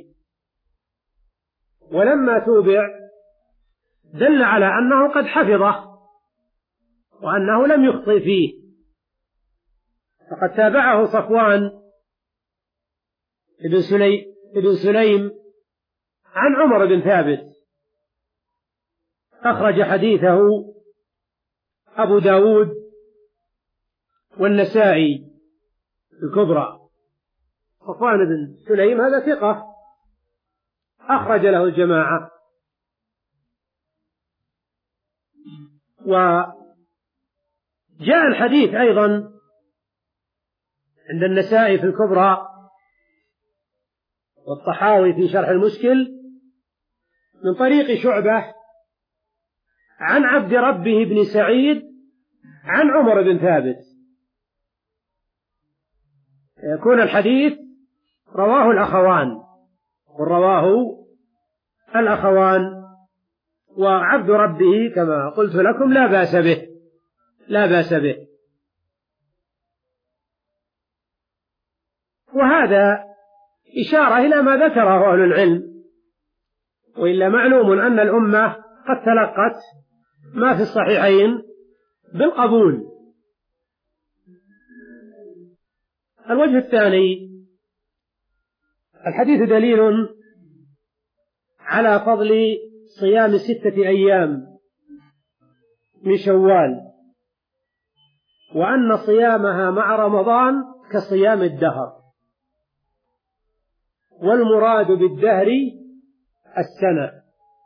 ولما توبع دل على أنه قد حفظه وأنه لم يخطئ فيه، فقد تابعه صفوان ابن سليم, ابن سليم عن عمر بن ثابت، أخرج حديثه أبو داود والنسائي الكبرى. صفوان بن سليم هذا ثقة أخرج له الجماعة. وجاء الحديث أيضا عند النسائي في الكبرى والطحاوي في شرح المشكل من طريق شعبة عن عبد ربه بن سعيد عن عمر بن ثابت، يكون الحديث رواه الأخوان والرواه الأخوان وعبد ربه كما قلت لكم لا بأس به لا بأس به. وهذا إشارة إلى ما ذكره أهل العلم، وإلا معلوم أن الأمة قد تلقت ما في الصحيحين بالقبول. الوجه الثاني: الحديث دليل على فضل صيام ستة أيام من شوال، وأن صيامها مع رمضان كصيام الدهر، والمراد بالدهر السنة.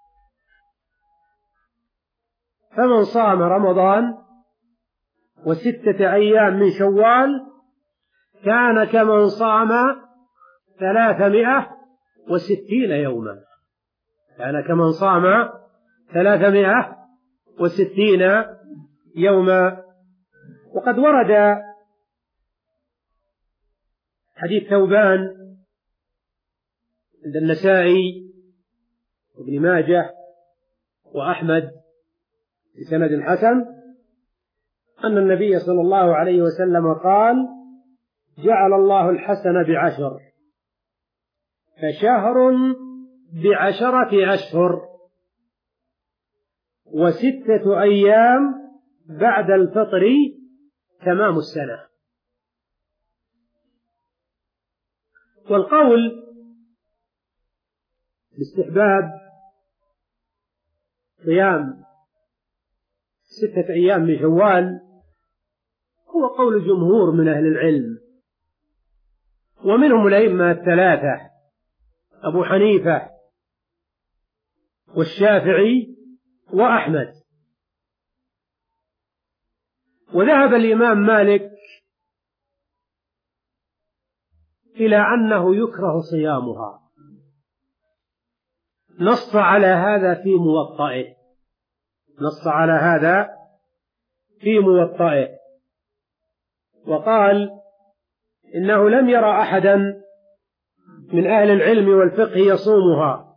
فمن صام رمضان وستة أيام من شوال كان كمن صام ثلاثمائة وستين يوما كان كمن صام ثلاثمائة وستين يوما. وقد ورد حديث ثوبان عند النسائي وابن ماجه وأحمد بسند حسن أن النبي صلى الله عليه وسلم قال: جعل الله الحسن بعشر، فشهر بعشرة أشهر، وستة أيام بعد الفطر تمام السنة. والقول باستحباب صيام ستة أيام من شوال هو قول جمهور من أهل العلم، ومنهم الأئمة الثلاثة أبو حنيفة والشافعي وأحمد. وذهب الإمام مالك إلى أنه يكره صيامها، نص على هذا في موطئه نص على هذا في موطئه وقال إنه لم يرى أحدا من أهل العلم والفقه يصومها.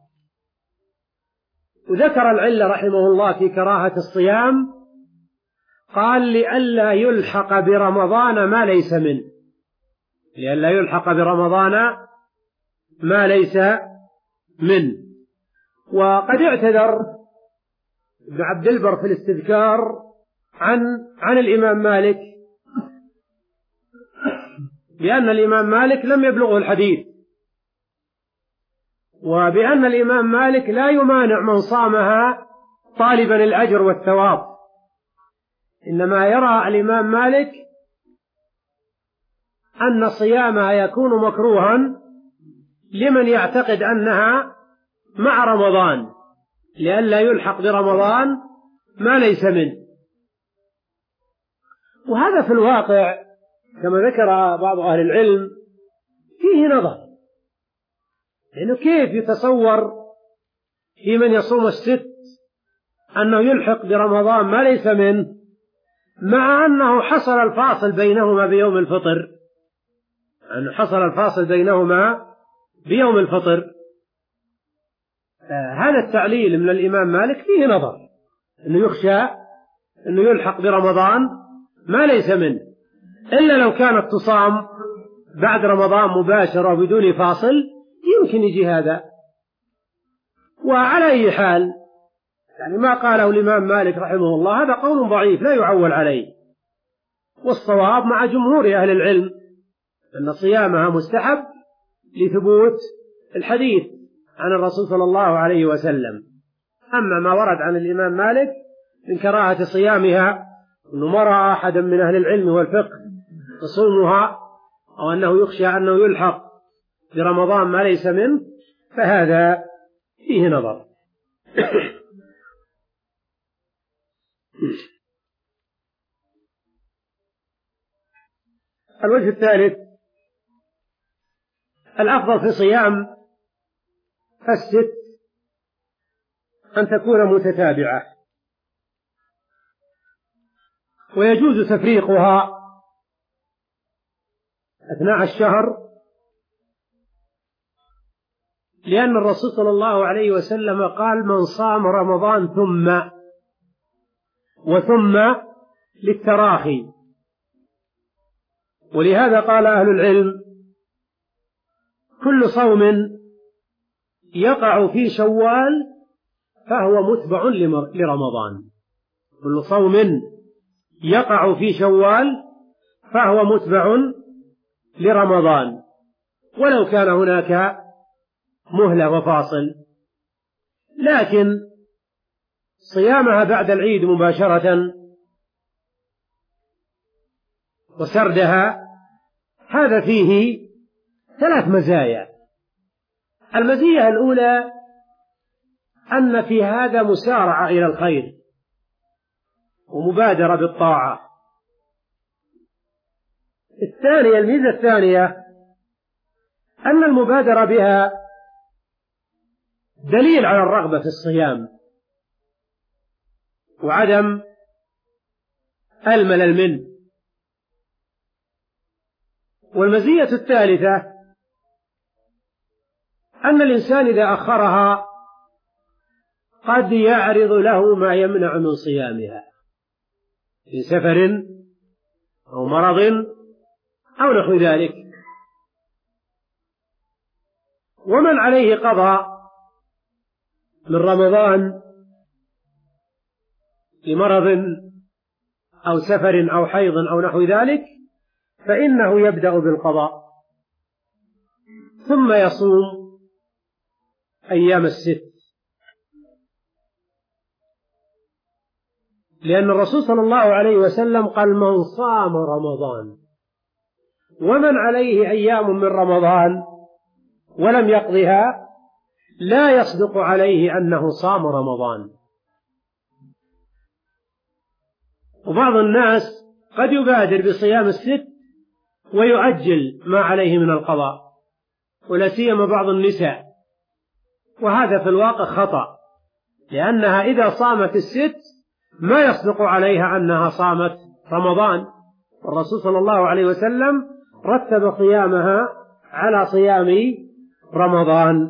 وذكر العلة رحمه الله في كراهة الصيام، قال: لئلا يلحق برمضان ما ليس منه لئلا يلحق برمضان ما ليس منه. وقد اعتذر ابن عبد البر في الاستذكار عن عن الإمام مالك بأن الإمام مالك لم يبلغه الحديث، وبأن الإمام مالك لا يمانع من صامها طالبا الأجر والثواب، إنما يرى الإمام مالك أن صيامها يكون مكروها لمن يعتقد أنها مع رمضان لئلا يلحق برمضان ما ليس منه. وهذا في الواقع كما ذكر بعض أهل العلم فيه نظر، لأنه كيف يتصور في من يصوم الست أنه يلحق برمضان ما ليس منه، مع أنه حصل الفاصل بينهما بيوم الفطر أنه حصل الفاصل بينهما بيوم الفطر. آه هذا التعليل من الإمام مالك فيه نظر، أنه يخشى أنه يلحق برمضان ما ليس منه، إلا لو كانت تصام بعد رمضان مباشرة بدون فاصل يمكن يجي هذا. وعلى أي حال يعني ما قاله الإمام مالك رحمه الله هذا قول ضعيف لا يعول عليه، والصواب مع جمهور أهل العلم أن صيامها مستحب لثبوت الحديث عن الرسول صلى الله عليه وسلم. أما ما ورد عن الإمام مالك من كراهة صيامها أنه ما رأى أحدا من أهل العلم والفقه يصومها، أو أنه يخشى أنه يلحق برمضان ما ليس منه، فهذا فيه نظر. الوجه الثالث: الأفضل في صيام الست أن تكون متتابعة، ويجوز تفريقها أثناء الشهر لأن الرسول صلى الله عليه وسلم قال: من صام رمضان ثم وثم للتراخي. ولهذا قال أهل العلم: كل صوم يقع في شوال فهو متبع لرمضان. كل صوم يقع في شوال فهو متبع لرمضان، ولو كان هناك مهلة وفاصل. لكن صيامها بعد العيد مباشرة وسردها هذا فيه ثلاث مزايا. المزية الأولى أن في هذا مسارعة إلى الخير ومبادرة بالطاعة. الثانية الميزة الثانية أن المبادرة بها دليل على الرغبة في الصيام وعدم الملل منه. والمزية الثالثة أن الإنسان إذا أخرها قد يعرض له ما يمنع من صيامها في سفر أو مرض أو نحو ذلك. ومن عليه قضاء من رمضان لمرض أو سفر أو حيض أو نحو ذلك فإنه يبدأ بالقضاء ثم يصوم أيام الست، لأن الرسول صلى الله عليه وسلم قال: من صام رمضان ومن عليه أيام من رمضان ولم يقضها لا يصدق عليه أنه صام رمضان. وبعض الناس قد يبادر بصيام الست ويؤجل ما عليه من القضاء، ولا سيما بعض النساء، وهذا في الواقع خطأ، لأنها إذا صامت الست ما يصدق عليها أنها صامت رمضان. والرسول صلى الله عليه وسلم رتب صيامها على صيام رمضان.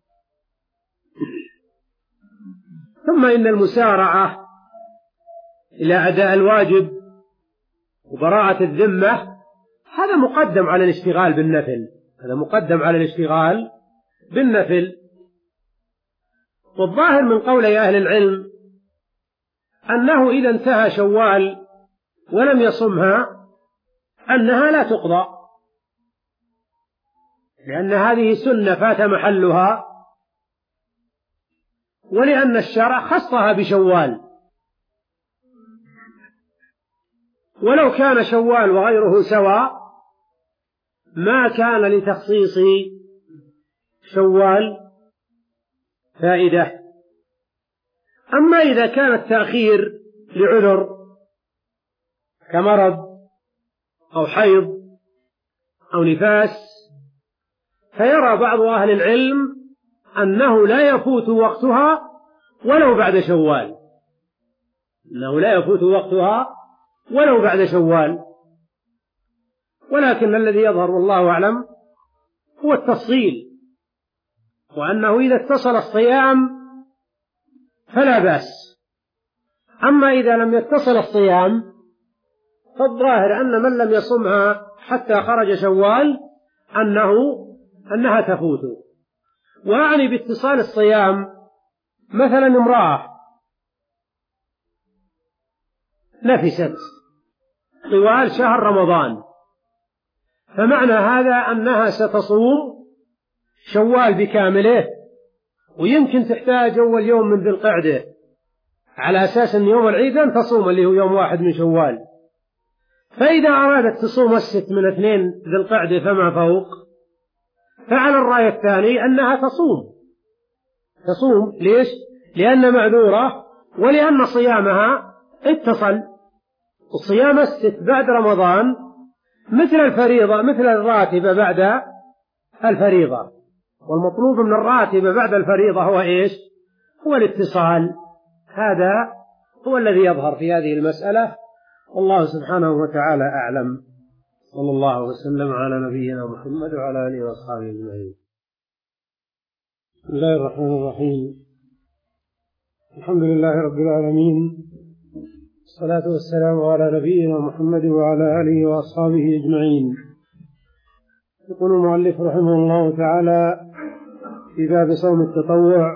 ثم إن المسارعة إلى أداء الواجب وبراءة الذمة هذا مقدم على الاشتغال بالنفل، هذا مقدم على الاشتغال بالنفل. والظاهر من قول أهل العلم أنه إذا انتهى شوال ولم يصمها أنها لا تقضى، لأن هذه سنة فات محلها، ولأن الشرع خصها بشوال. ولو كان شوال وغيره سواء ما كان لتخصيص شوال فائدة. أما إذا كان التأخير لعذر كمرض أو حيض أو نفاس فيرى بعض أهل العلم أنه لا يفوت وقتها ولو بعد شوال، أنه لا يفوت وقتها ولو بعد شوال. ولكن الذي يظهر والله أعلم هو التفصيل، وأنه إذا اتصل الصيام فلا بأس. أما إذا لم يتصل الصيام فالظاهر أن من لم يصمها حتى خرج شوال أنه أنها تفوت. وأعني باتصال الصيام مثلا امرأة نفست طوال شهر رمضان، فمعنى هذا أنها ستصوم شوال بكامله، ويمكن تحتاج أول يوم من ذي القعدة على أساس أن يوم العيد لن تصوم اللي هو يوم واحد من شوال. فإذا أرادت تصوم الست من اثنين ذي القعدة فما فوق فعلى الرأي الثاني أنها تصوم تصوم ليش؟ لأن معذورة، ولأن صيامها اتصل. وصيام الست بعد رمضان مثل الفريضة، مثل الراتبة بعد الفريضة، والمطلوب من الراتبة بعد الفريضة هو إيش؟ هو الاتصال. هذا هو الذي يظهر في هذه المسألة، والله سبحانه وتعالى أعلم. صلى الله وسلم على نبينا محمد وعلى آله وأصحابه أجمعين. بسم الله الرحمن الرحيم. الحمد لله رب العالمين، الصلاة والسلام على نبينا محمد وعلى آله وأصحابه أجمعين. يقول المؤلف رحمه الله تعالى في باب صوم التطوع: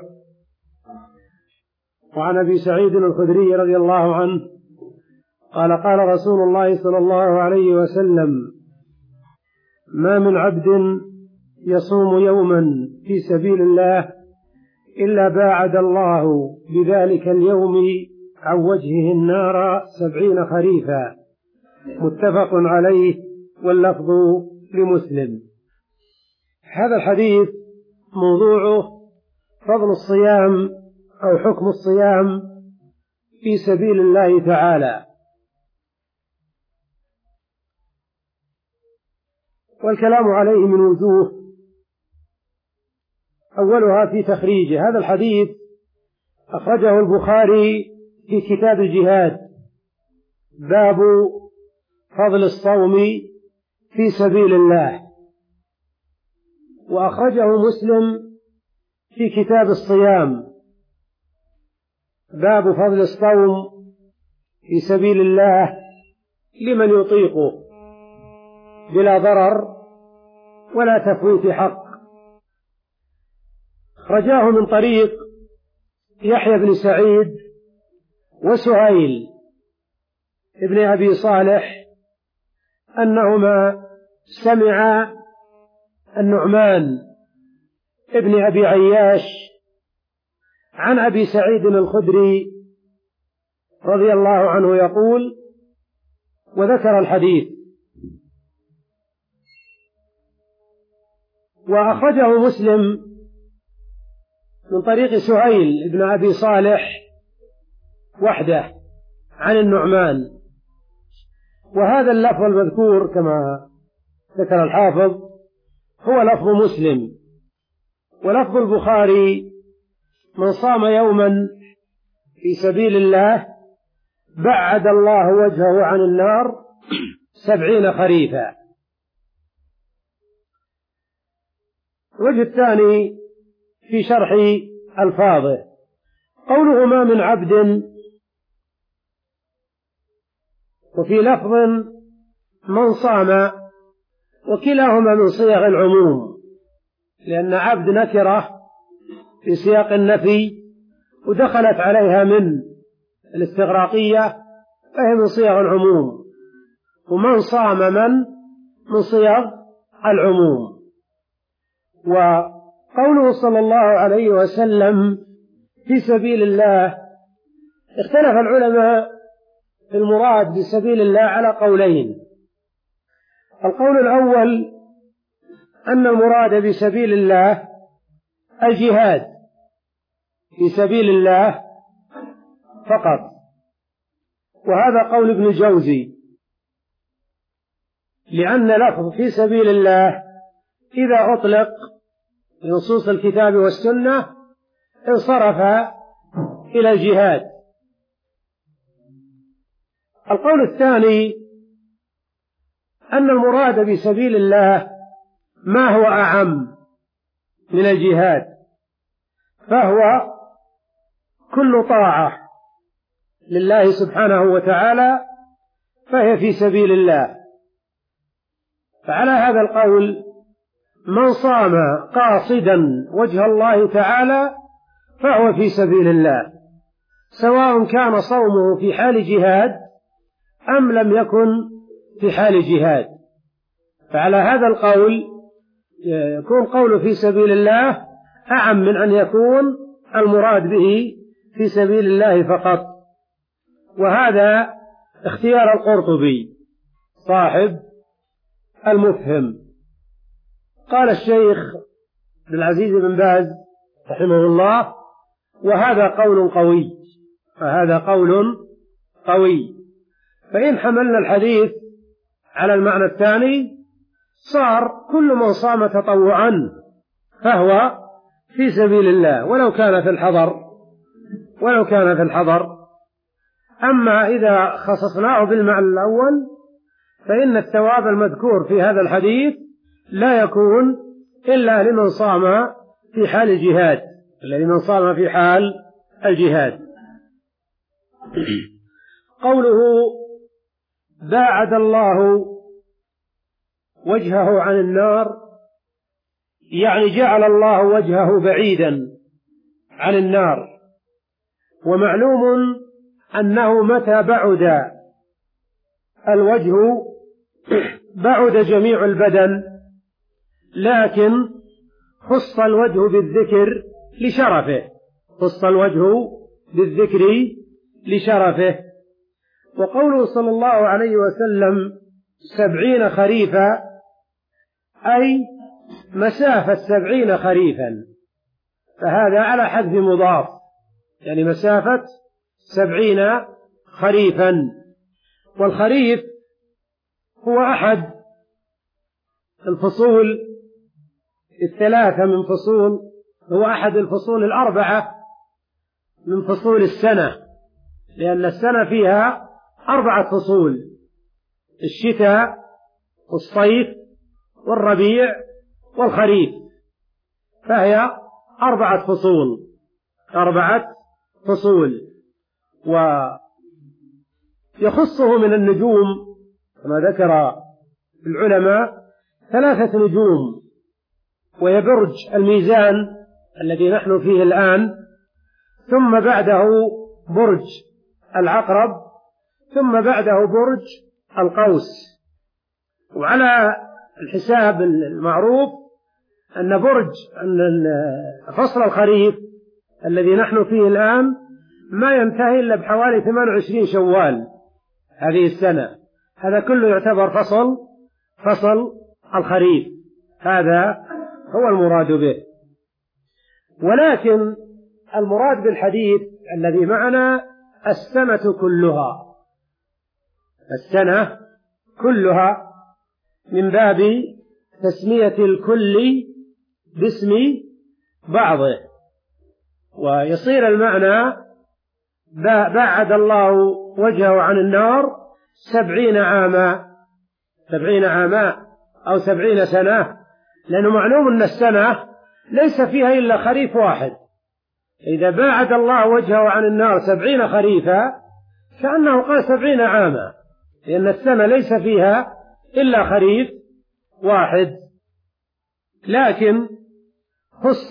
وعن أبي سعيد الخدري رضي الله عنه قال: قال رسول الله صلى الله عليه وسلم: ما من عبد يصوم يوما في سبيل الله إلا باعد الله بذلك اليوم عن وجهه النار سبعين خريفا. متفق عليه، واللفظ لمسلم. هذا الحديث موضوعه فضل الصيام أو حكم الصيام في سبيل الله تعالى، والكلام عليه من وجوه. أولها في تخريجه. هذا الحديث أخرجه البخاري في كتاب الجهاد، باب فضل الصوم في سبيل الله، وأخرجه مسلم في كتاب الصيام، باب فضل الصوم في سبيل الله لمن يطيقه بلا ضرر ولا تفويت حق. أخرجاه من طريق يحيى بن سعيد وسهيل ابن أبي صالح أنهما سمعا النعمان ابن أبي عياش عن أبي سعيد الخدري رضي الله عنه يقول، وذكر الحديث. وأخرجه مسلم من طريق سهيل ابن أبي صالح وحده عن النعمان، وهذا اللفظ المذكور كما ذكر الحافظ هو لفظ مسلم. ولفظ البخاري: من صام يوما في سبيل الله بعد الله وجهه عن النار سبعين خريفا. الوجه الثاني في شرح ألفاظه: قوله ما من عبد، وفي لفظ من صام، وكلاهما من صيغ العموم، لأن عبد نكرة في سياق النفي ودخلت عليها من الاستغراقية، فهي من صيغ العموم، ومن صام من من صيغ العموم. وقوله صلى الله عليه وسلم في سبيل الله، اختلف العلماء في المراد بسبيل الله على قولين. القول الأول أن المراد بسبيل الله الجهاد في سبيل الله فقط، وهذا قول ابن الجوزي، لأن لفظ في سبيل الله إذا أطلق بنصوص الكتاب والسنة انصرف إلى الجهاد. القول الثاني أن المراد بسبيل الله ما هو أعم من الجهاد، فهو كل طاعة لله سبحانه وتعالى فهي في سبيل الله. فعلى هذا القول من صام قاصدا وجه الله تعالى فهو في سبيل الله، سواء كان صومه في حال جهاد أم لم يكن في حال جهاد. فعلى هذا القول يكون قول في سبيل الله أعم من أن يكون المراد به في سبيل الله فقط. وهذا اختيار القرطبي صاحب المفهم. قال الشيخ عبد العزيز بن باز رحمه الله: وهذا قول قوي، فهذا قول قوي. فإن حملنا الحديث على المعنى الثاني صار كل من صام تطوعا فهو في سبيل الله ولو كان في الحضر ولو كان في الحضر. أما إذا خصصناه بالمعنى الأول فإن الثواب المذكور في هذا الحديث لا يكون إلا لمن صام في حال الجهاد، الذي من صام في حال الجهاد. قوله باعد الله وجهه عن النار، يعني جعل الله وجهه بعيدا عن النار. ومعلوم أنه متى بعد الوجه بعد جميع البدن، لكن خص الوجه بالذكر لشرفه، خص الوجه بالذكر لشرفه. وقوله صلى الله عليه وسلم سبعين خريفا، أي مسافة سبعين خريفا، فهذا على حذف مضاف، يعني مسافة سبعين خريفا. والخريف هو أحد الفصول الثلاثة من فصول، هو أحد الفصول الأربعة من فصول السنة، لأن السنة فيها أربعة فصول: الشتاء والصيف والربيع والخريف، فهي أربعة فصول أربعة فصول. ويخصه من النجوم كما ذكر العلماء ثلاثة نجوم، وهي برج الميزان الذي نحن فيه الآن، ثم بعده برج العقرب، ثم بعده برج القوس. وعلى الحساب المعروف أن برج أن فصل الخريف الذي نحن فيه الآن ما ينتهي إلا بحوالي ثمانية وعشرين شوال هذه السنة، هذا كله يعتبر فصل فصل الخريف، هذا هو المراد به. ولكن المراد بالحديث الذي معنا السنة كلها، السنة كلها، من باب تسمية الكل باسم بعضه، ويصير المعنى بعد الله وجهه عن النار سبعين عاما، سبعين عاما أو سبعين سنة، لأنه معلوم أن السنة ليس فيها إلا خريف واحد. إذا باعد الله وجهه عن النار سبعين خريفا كأنه قال سبعين عاما، لأن السنة ليس فيها إلا خريف واحد. لكن خص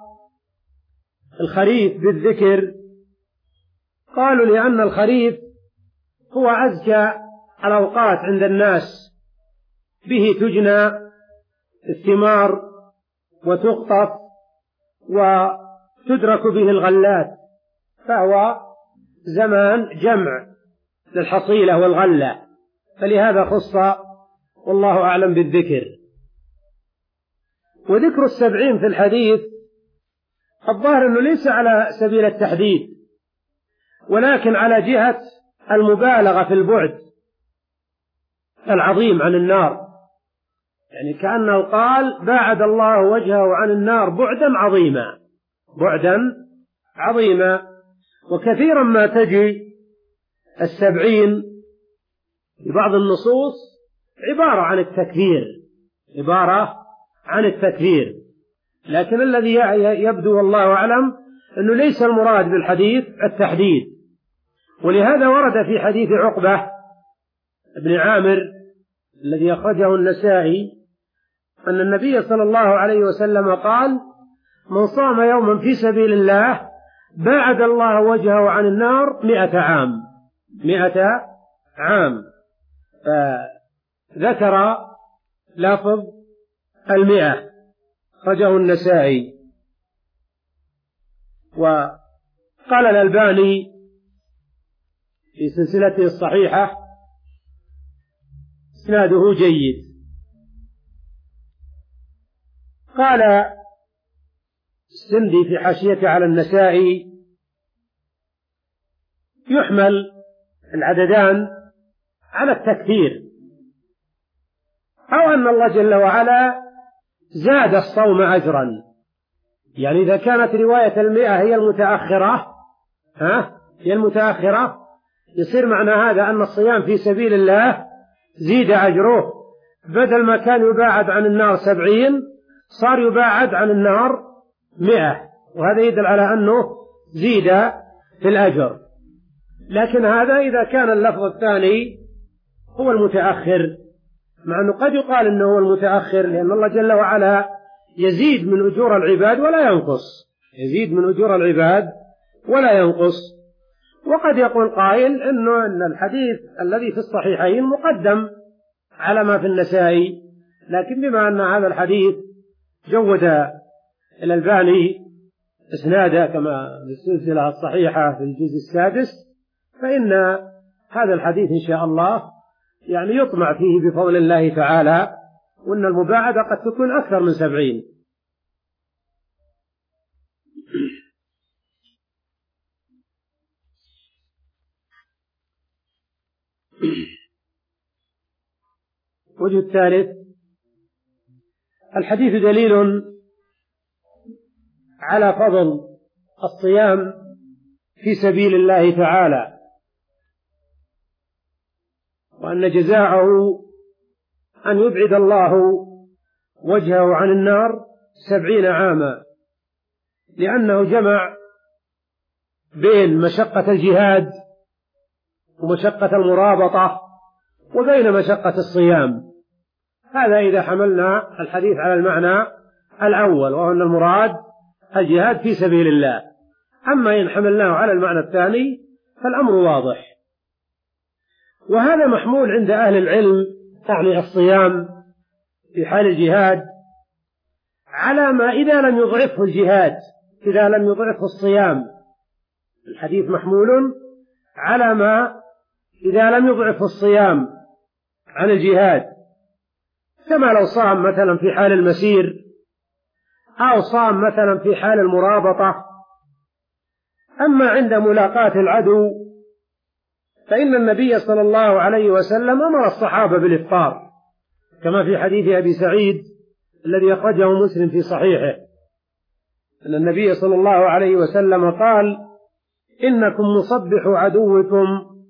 الخريف بالذكر، قالوا لأن الخريف هو أزكى الأوقات عند الناس، به تجنى الثمار وتقطف وتدرك به الغلات، فهو زمان جمع للحصيلة والغلة، فلهذا خص والله أعلم بالذكر. وذكر السبعين في الحديث الظاهر أنه ليس على سبيل التحديد، ولكن على جهة المبالغة في البعد العظيم عن النار، يعني كأنه قال باعد الله وجهه عن النار بعدا عظيما، بعدا عظيما. وكثيرا ما تجي السبعين في بعض النصوص عبارة عن التكثير، عبارة عن التكثير، لكن الذي يبدو والله أعلم أنه ليس المراد بالحديث التحديد. ولهذا ورد في حديث عقبة بن عامر الذي أخرجه النسائي أن النبي صلى الله عليه وسلم قال: من صام يوما في سبيل الله باعد الله وجهه عن النار مئة عام، مئة عام، فذكر لفظ المئة، أخرجه النسائي. وقال الألباني في سلسلته الصحيحة إسناده جيد. قال السندي في حاشيته على النسائي: يحمل العددان على التكثير، أو أن الله جل وعلا زاد الصوم أجرا، يعني إذا كانت رواية المئة هي المتأخرة ها هي المتأخرة يصير معنى هذا أن الصيام في سبيل الله زيد أجره، بدل ما كان يباعد عن النار سبعين صار يباعد عن النار مئة، وهذا يدل على أنه زيد في الأجر. لكن هذا إذا كان اللفظ الثاني هو المتأخر، مع أنه قد يقال أنه هو المتأخر، لأن الله جل وعلا يزيد من أجور العباد ولا ينقص، يزيد من أجور العباد ولا ينقص. وقد يقول قائل أنه أن الحديث الذي في الصحيحين مقدم على ما في النسائي، لكن بما أن هذا الحديث جود الألباني إسناده كما في السلسلة الصحيحة في الجزء السادس، فإن هذا الحديث إن شاء الله يعني يطمع فيه بفضل الله تعالى، وأن المباعدة قد تكون أكثر من سبعين. وجه الثالث: الحديث دليل على فضل الصيام في سبيل الله تعالى، وأن جزاءه أن يبعد الله وجهه عن النار سبعين عاما، لأنه جمع بين مشقة الجهاد ومشقة المرابطة وبين مشقة الصيام. هذا إذا حملنا الحديث على المعنى الأول، وهو أن المراد الجهاد في سبيل الله. أما إن حملناه على المعنى الثاني فالأمر واضح. وهذا محمول عند أهل العلم، يعني الصيام في حال الجهاد، على ما إذا لم يضعفه الجهاد، إذا لم يضعفه الصيام. الحديث محمول على ما إذا لم يضعفه الصيام عن الجهاد، كما لو صام مثلا في حال المسير، أو صام مثلا في حال المرابطة. أما عند ملاقاة العدو فإن النبي صلى الله عليه وسلم أمر الصحابة بالإفطار، كما في حديث أبي سعيد الذي أخرجه مسلم في صحيحه، أن النبي صلى الله عليه وسلم قال: إنكم مصبح عدوكم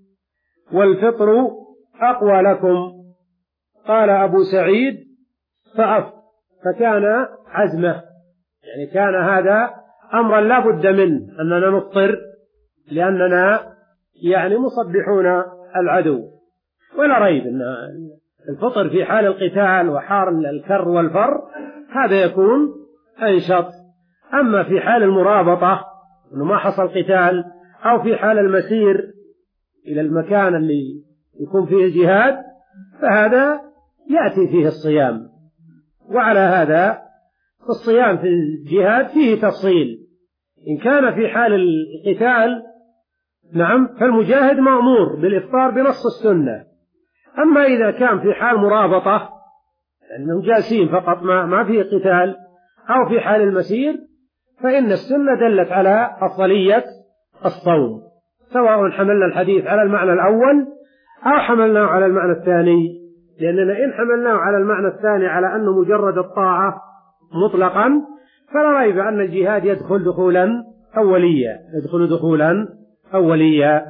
والفطر أقوى لكم. قال أبو سعيد: فأف فكان عزمه، يعني كان هذا أمرا لا بد منه أننا نفطر، لأننا يعني مصبحون العدو. ولا ريب أن الفطر في حال القتال وحال الكر والفر هذا يكون أنشط. أما في حال المرابطة أنه ما حصل قتال، أو في حال المسير إلى المكان اللي يكون فيه الجهاد، فهذا يأتي فيه الصيام. وعلى هذا الصيام في الجهاد فيه تفصيل. إن كان في حال القتال نعم فالمجاهد مأمور بالإفطار بنص السنة. أما إذا كان في حال مرابطة أنهم جالسين فقط ما, ما في قتال، أو في حال المسير، فإن السنة دلت على أفضلية الصوم، سواء حملنا الحديث على المعنى الأول أو حملناه على المعنى الثاني. لأننا إن حملناه على المعنى الثاني على أنه مجرد الطاعة مطلقا، فلا ريب أن الجهاد يدخل دخولا أوليا، يدخل دخولا أوليا.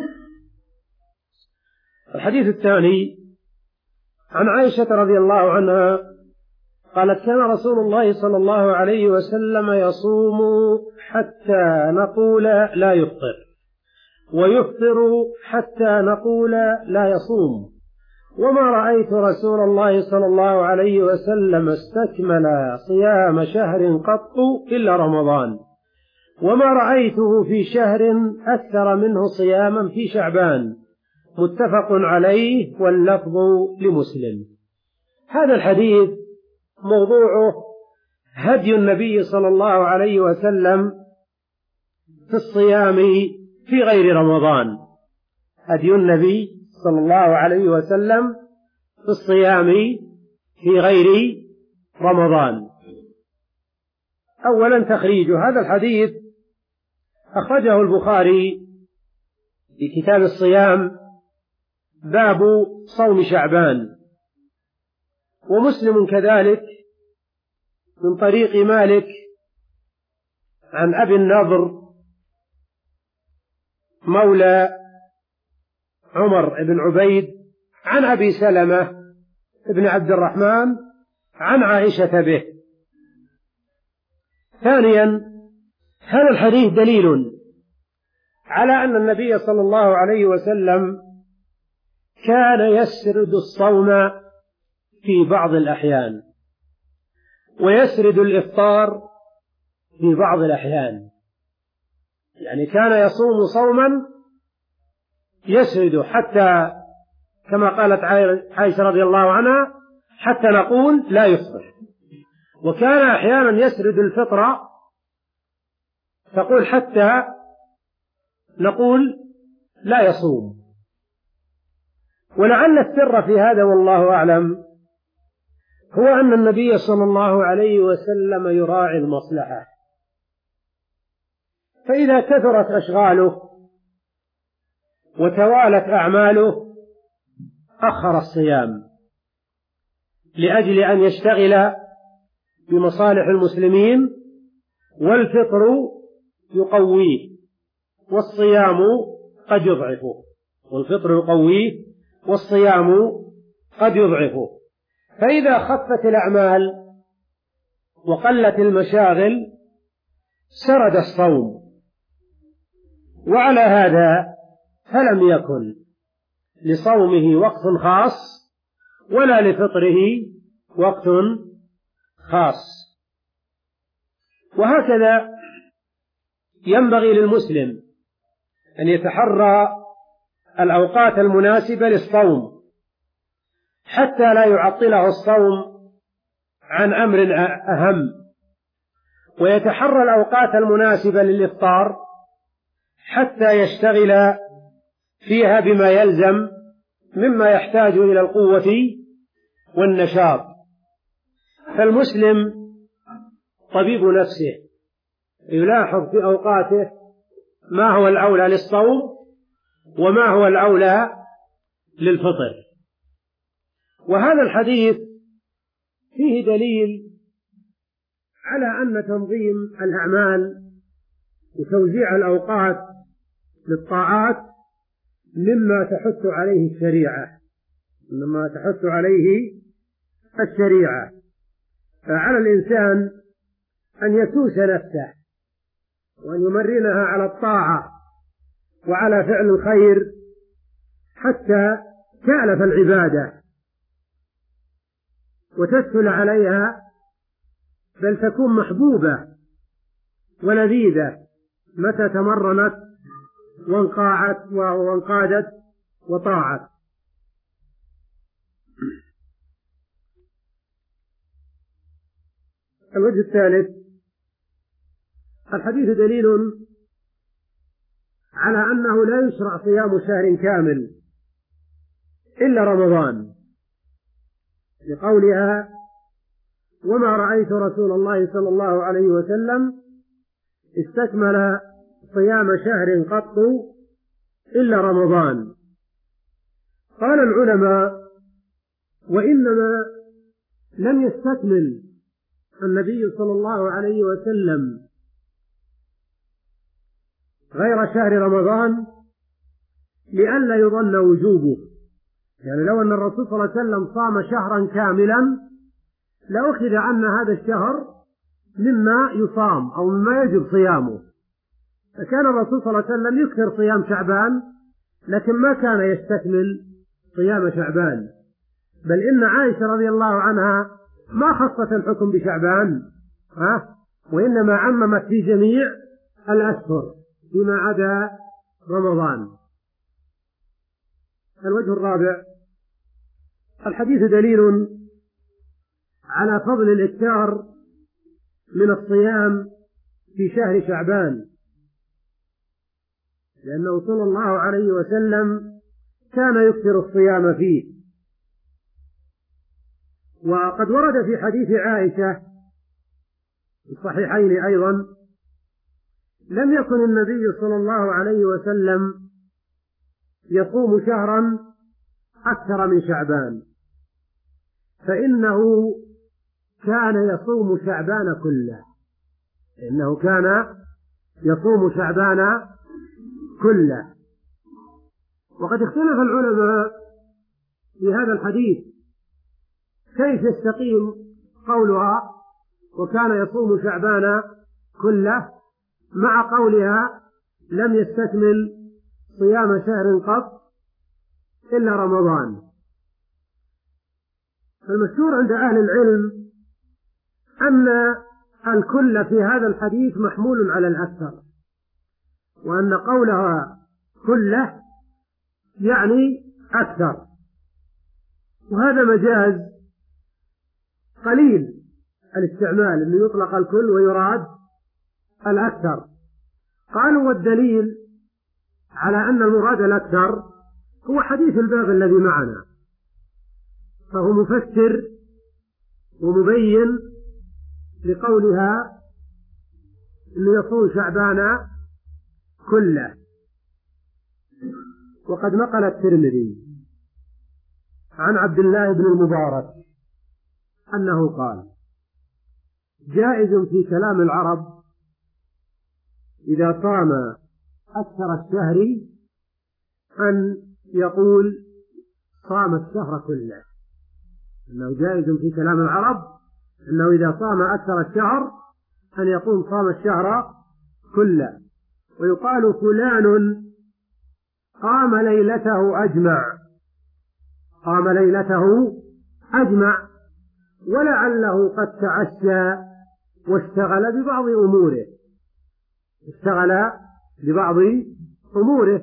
الحديث الثاني عن عائشة رضي الله عنها قالت: كان رسول الله صلى الله عليه وسلم يصوم حتى نقول لا يفطر، ويفطر حتى نقول لا يصوم، وما رأيت رسول الله صلى الله عليه وسلم استكمل صيام شهر قط إلا رمضان، وما رأيته في شهر أكثر منه صياما في شعبان. متفق عليه واللفظ لمسلم. هذا الحديث موضوعه هدي النبي صلى الله عليه وسلم في الصيام في غير رمضان، هدي النبي صلى الله عليه وسلم في الصيام في غير رمضان. أولا تخريج هذا الحديث أخرجه البخاري في كتاب الصيام باب صوم شعبان، ومسلم كذلك من طريق مالك عن أبي النضر مولى عمر بن عبيد عن أبي سلمة بن عبد الرحمن عن عائشة به. ثانيا، هذا الحديث دليل على أن النبي صلى الله عليه وسلم كان يسرد الصوم في بعض الأحيان ويسرد الإفطار في بعض الأحيان، يعني كان يصوم صوما يسرد حتى كما قالت عائشة رضي الله عنها حتى نقول لا يفطر، وكان أحيانا يسرد الفطرة تقول حتى نقول لا يصوم. ولعل السر في هذا والله أعلم هو أن النبي صلى الله عليه وسلم يراعي المصلحة، فإذا كثرت أشغاله وتوالت أعماله أخر الصيام لأجل أن يشتغل بمصالح المسلمين، والفطر يقويه والصيام قد يضعفه والفطر يقويه والصيام قد يضعفه. فإذا خفت الأعمال وقلت المشاغل سرد الصوم، وعلى هذا فلم يكن لصومه وقت خاص ولا لفطره وقت خاص. وهكذا ينبغي للمسلم أن يتحرى الأوقات المناسبة للصوم حتى لا يعطله الصوم عن أمر أهم، ويتحرى الأوقات المناسبة للإفطار حتى يشتغل فيها بما يلزم مما يحتاج إلى القوة والنشاط. فالمسلم طبيب نفسه، يلاحظ في أوقاته ما هو الأولى للصوم وما هو الأولى للفطر. وهذا الحديث فيه دليل على أن تنظيم الأعمال وتوزيع الأوقات للطاعات مما تحث عليه الشريعة مما تحث عليه الشريعة فعلى الإنسان أن يسوس نفسه وأن يمرنها على الطاعة وعلى فعل الخير حتى تألف العبادة وتسهل عليها، بل تكون محبوبة ولذيذة متى تمرنت وانقاعت وانقادت وطاعت. الوجه الثالث، الحديث دليل على أنه لا يشرع صيام شهر كامل إلا رمضان، لقولها: وما رأيت رسول الله صلى الله عليه وسلم استكمل صيام شهر قط إلا رمضان. قال العلماء: وإنما لم يستكمل النبي صلى الله عليه وسلم غير شهر رمضان لئلا يظن وجوبه، يعني لو أن الرسول صلى الله عليه وسلم صام شهرا كاملا لأخذ أن هذا الشهر مما يصام أو مما يجب صيامه، فكان الرسول صلى الله عليه وسلم يكثر صيام شعبان لكن ما كان يستكمل صيام شعبان، بل إن عائشة رضي الله عنها ما خصت الحكم بشعبان ها وإنما عممت في جميع الأشهر فيما عدا رمضان. الوجه الرابع، الحديث دليل على فضل الإكثار من الصيام في شهر شعبان، لأنه صلى الله عليه وسلم كان يكثر الصيام فيه. وقد ورد في حديث عائشة في الصحيحين أيضا: لم يكن النبي صلى الله عليه وسلم يصوم شهرا أكثر من شعبان، فإنه كان يصوم شعبان كله إنه كان يصوم شعبان كله. وقد اختلف العلماء في هذا الحديث كيف يستقيم قولها وكان يصوم شعبان كله، مع قولها لم يستكمل صيام شهر قط إلا رمضان. المشهور عند أهل العلم أن الكل في هذا الحديث محمول على الأكثر، وأن قولها كله يعني أكثر، وهذا مجاز قليل الاستعمال، أنه يطلق الكل ويراد الأكثر. قالوا والدليل على أن المراد الأكثر هو حديث الباب الذي معنا، فهو مفسر ومبين لقولها أنه يصوم شعبان كله. وقد نقل الترمذي عن عبد الله بن المبارك أنه قال: جائز في كلام العرب إذا صام أكثر الشهر أن يقول صام الشهر كله، أنه جائز في كلام العرب أنه إذا صام أكثر الشهر أن يقول صام الشهر كله. ويقال فلان قام ليلته أجمع، قام ليلته أجمع، ولعله قد تعشى واشتغل ببعض أموره، اشتغل ببعض أموره.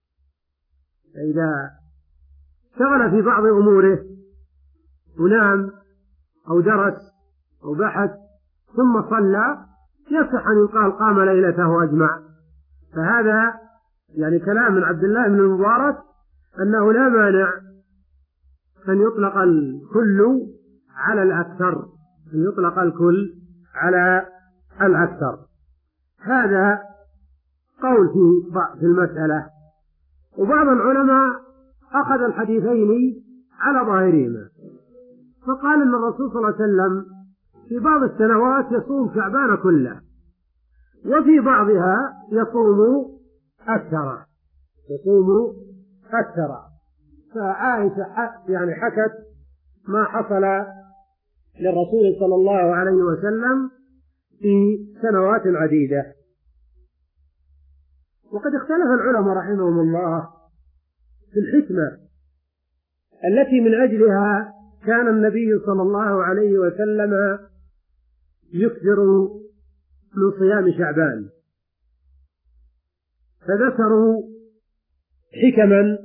فإذا اشتغل في بعض أموره ونام أو درس أو بحث ثم صلى يصح أن يقال قام ليلته أجمع. فهذا يعني كلام من عبد الله بن المبارك أنه لا مانع أن يطلق الكل على الأكثر، أن يطلق الكل على الأكثر. هذا قول في المسألة. وبعض العلماء أخذ الحديثين على ظاهرهما، فقال أن الرسول صلى الله عليه وسلم في بعض السنوات يصوم شعبان كله، وفي بعضها يصوم أكثر، يصوم أكثر. فعائشة يعني حكت ما حصل للرسول صلى الله عليه وسلم في سنوات عديدة. وقد اختلف العلماء رحمهم الله في الحكمة التي من أجلها كان النبي صلى الله عليه وسلم يكثر من صيام شعبان، فذكروا حكما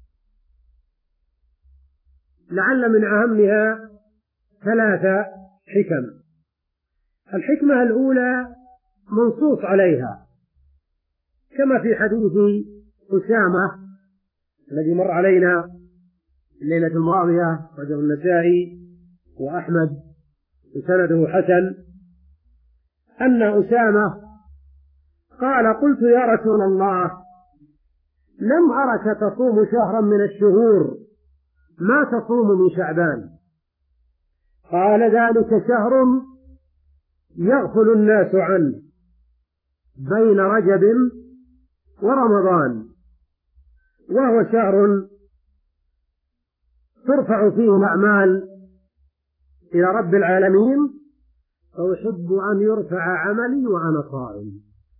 لعل من أهمها ثلاثة حكم. الحكمة الأولى منصوص عليها، كما في حديث أسامة الذي مر علينا الليلة الماضية، رجل النسائي وأحمد وسنده حسن، أن أسامة قال: قلت يا رسول الله لم أرك تصوم شهرا من الشهور ما تصوم من شعبان. قال: ذلك شهر يغفل الناس عنه بين رجب ورمضان، وهو شهر ترفع فيه الأعمال إلى رب العالمين، فأحب أن يرفع عملي وأنا صائم.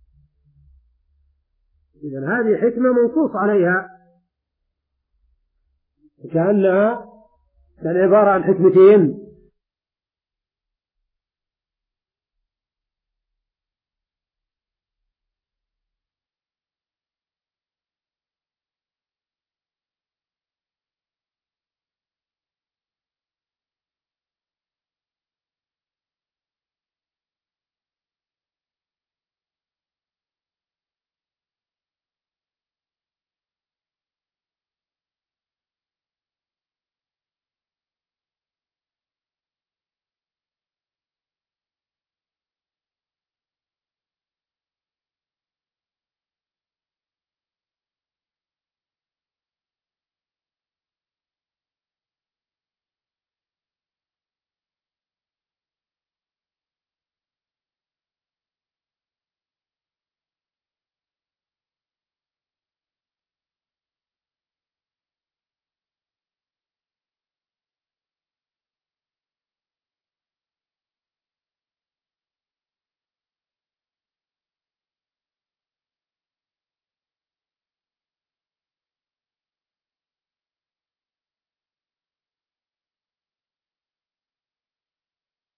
إذن هذه حكمة منصوص عليها، كأنها كان عبارة عن حكمتين: